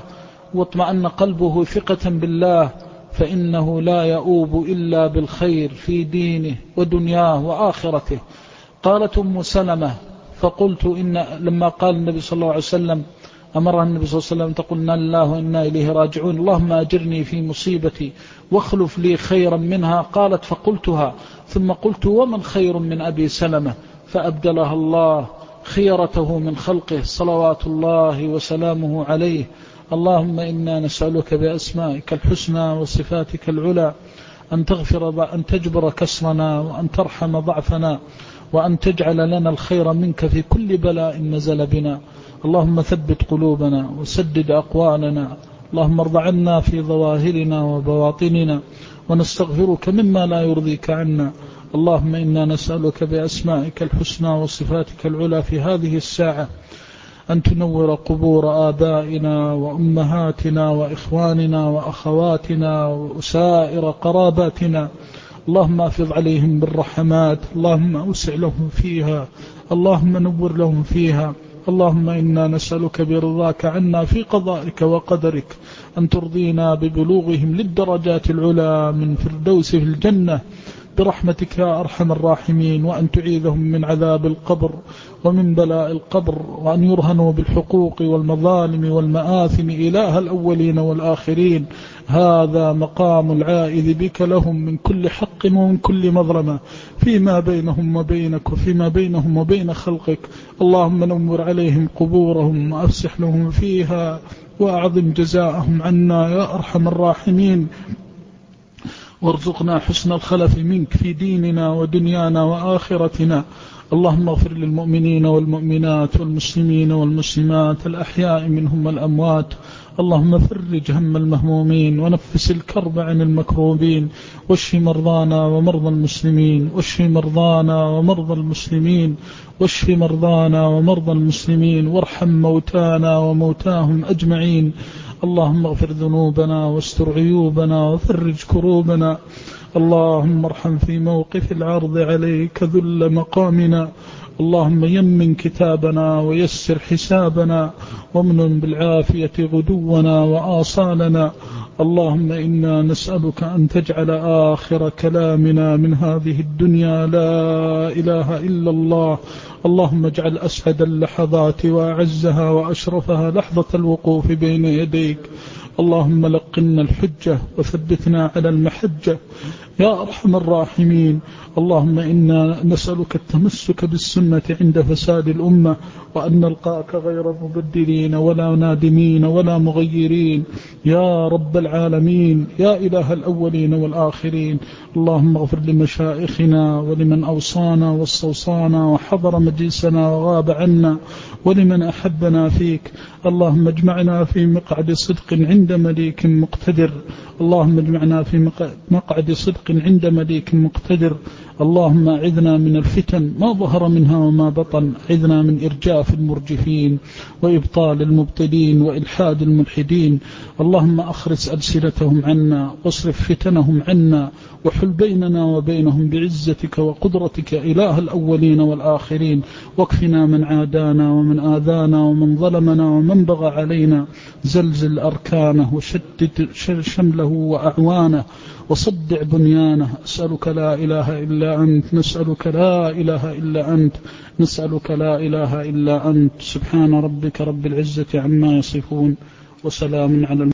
واطمأن قلبه ثقة بالله، فإنه لا يؤوب إلا بالخير في دينه ودنياه وآخرته. قالت أم سلمة فقلت لما قال النبي صلى الله عليه وسلم أمرها النبي صلى الله عليه وسلم تقول إنا لله وإنا إليه راجعون، اللهم أجرني في مصيبتي واخلف لي خيرا منها. قالت فقلتها ثم قلت ومن خير من أبي سلمة؟ فأبدلها الله خيرته من خلقه صلوات الله وسلامه عليه. اللهم إنا نسألك بأسمائك الحسنى وصفاتك العلى أن تجبر كسرنا وأن ترحم ضعفنا وأن تجعل لنا الخير منك في كل بلاء نزل بنا. اللهم ثبت قلوبنا وسدد أقوالنا، اللهم ارض عنا في ظواهرنا وبواطننا، ونستغفرك مما لا يرضيك عنا. اللهم إنا نسألك بأسمائك الحسنى وصفاتك العلى في هذه الساعة أن تنور قبور آبائنا وأمهاتنا وإخواننا وأخواتنا وسائر قراباتنا. اللهم أفض عليهم بالرحمات، اللهم أوسع لهم فيها، اللهم نور لهم فيها. اللهم إنا نسألك برضاك عنا في قضائك وقدرك أن ترضينا ببلوغهم للدرجات العلى من فردوس في الجنة برحمتك يا أرحم الراحمين، وأن تعيذهم من عذاب القبر ومن بلاء القبر، وأن يرهنوا بالحقوق والمظالم والمآثم إله الأولين والآخرين. هذا مقام العائذ بك لهم من كل حق ومن كل مظلمة فيما بينهم وبينك وفيما بينهم وبين خلقك. اللهم نور عليهم قبورهم وأفسح لهم فيها وأعظم جزاءهم عنا يا أرحم الراحمين، وارزقنا حسن الخلف منك في ديننا ودنيانا وآخرتنا. اللهم اغفر للمؤمنين والمؤمنات والمسلمين والمسلمات الأحياء منهم والأموات. اللهم فرج هم المهمومين ونفس الكرب عن المكروبين، واشف مرضانا ومرضى المسلمين، واشف مرضانا ومرضى المسلمين، واشف مرضانا ومرضى المسلمين، وارحم موتانا وموتاهم أجمعين. اللهم اغفر ذنوبنا واستر عيوبنا وفرج كروبنا. اللهم ارحم في موقف العرض عليك ذل مقامنا. اللهم يمن كتابنا ويسر حسابنا وامن بالعافية غدونا وآصالنا. اللهم إنا نسألك أن تجعل آخر كلامنا من هذه الدنيا لا إله إلا الله. اللهم اجعل أسعد اللحظات وأعزها وأشرفها لحظة الوقوف بين يديك. اللهم لقنا الحجة وثبتنا على المحجة يا أرحم الراحمين. اللهم إنا نسألك التمسك بالسنة عند فساد الأمة، وأن نلقاك غير مبدلين ولا نادمين ولا مغيرين يا رب العالمين يا إله الأولين والآخرين. اللهم اغفر لمشائخنا ولمن أوصانا واستوصانا وحضر مجلسنا وغاب عنا، ولمن أحبنا فيك. اللهم اجمعنا في مقعد صدق عند مليك مقتدر. اللهم اجمعنا في مقعد صدق عند مليك مقتدر. اللهم أعذنا من الفتن ما ظهر منها وما بطن، أعذنا من إرجاف المرجفين وإبطال المبطلين وإلحاد الملحدين. اللهم أخرس ألسنتهم عنا واصرف فتنهم عنا، وحل بيننا وبينهم بعزتك وقدرتك إله الأولين والآخرين. واكفنا من عادانا ومن آذانا ومن ظلمنا ومن بغى علينا. زلزل أركانه وشدد شمله وأعوانه وصدع بنيانه. أسألك لا إله إلا أنت، نسألك لا إله إلا أنت، نسألك لا إله إلا أنت. سبحان ربك رب العزة عما يصفون، وسلام على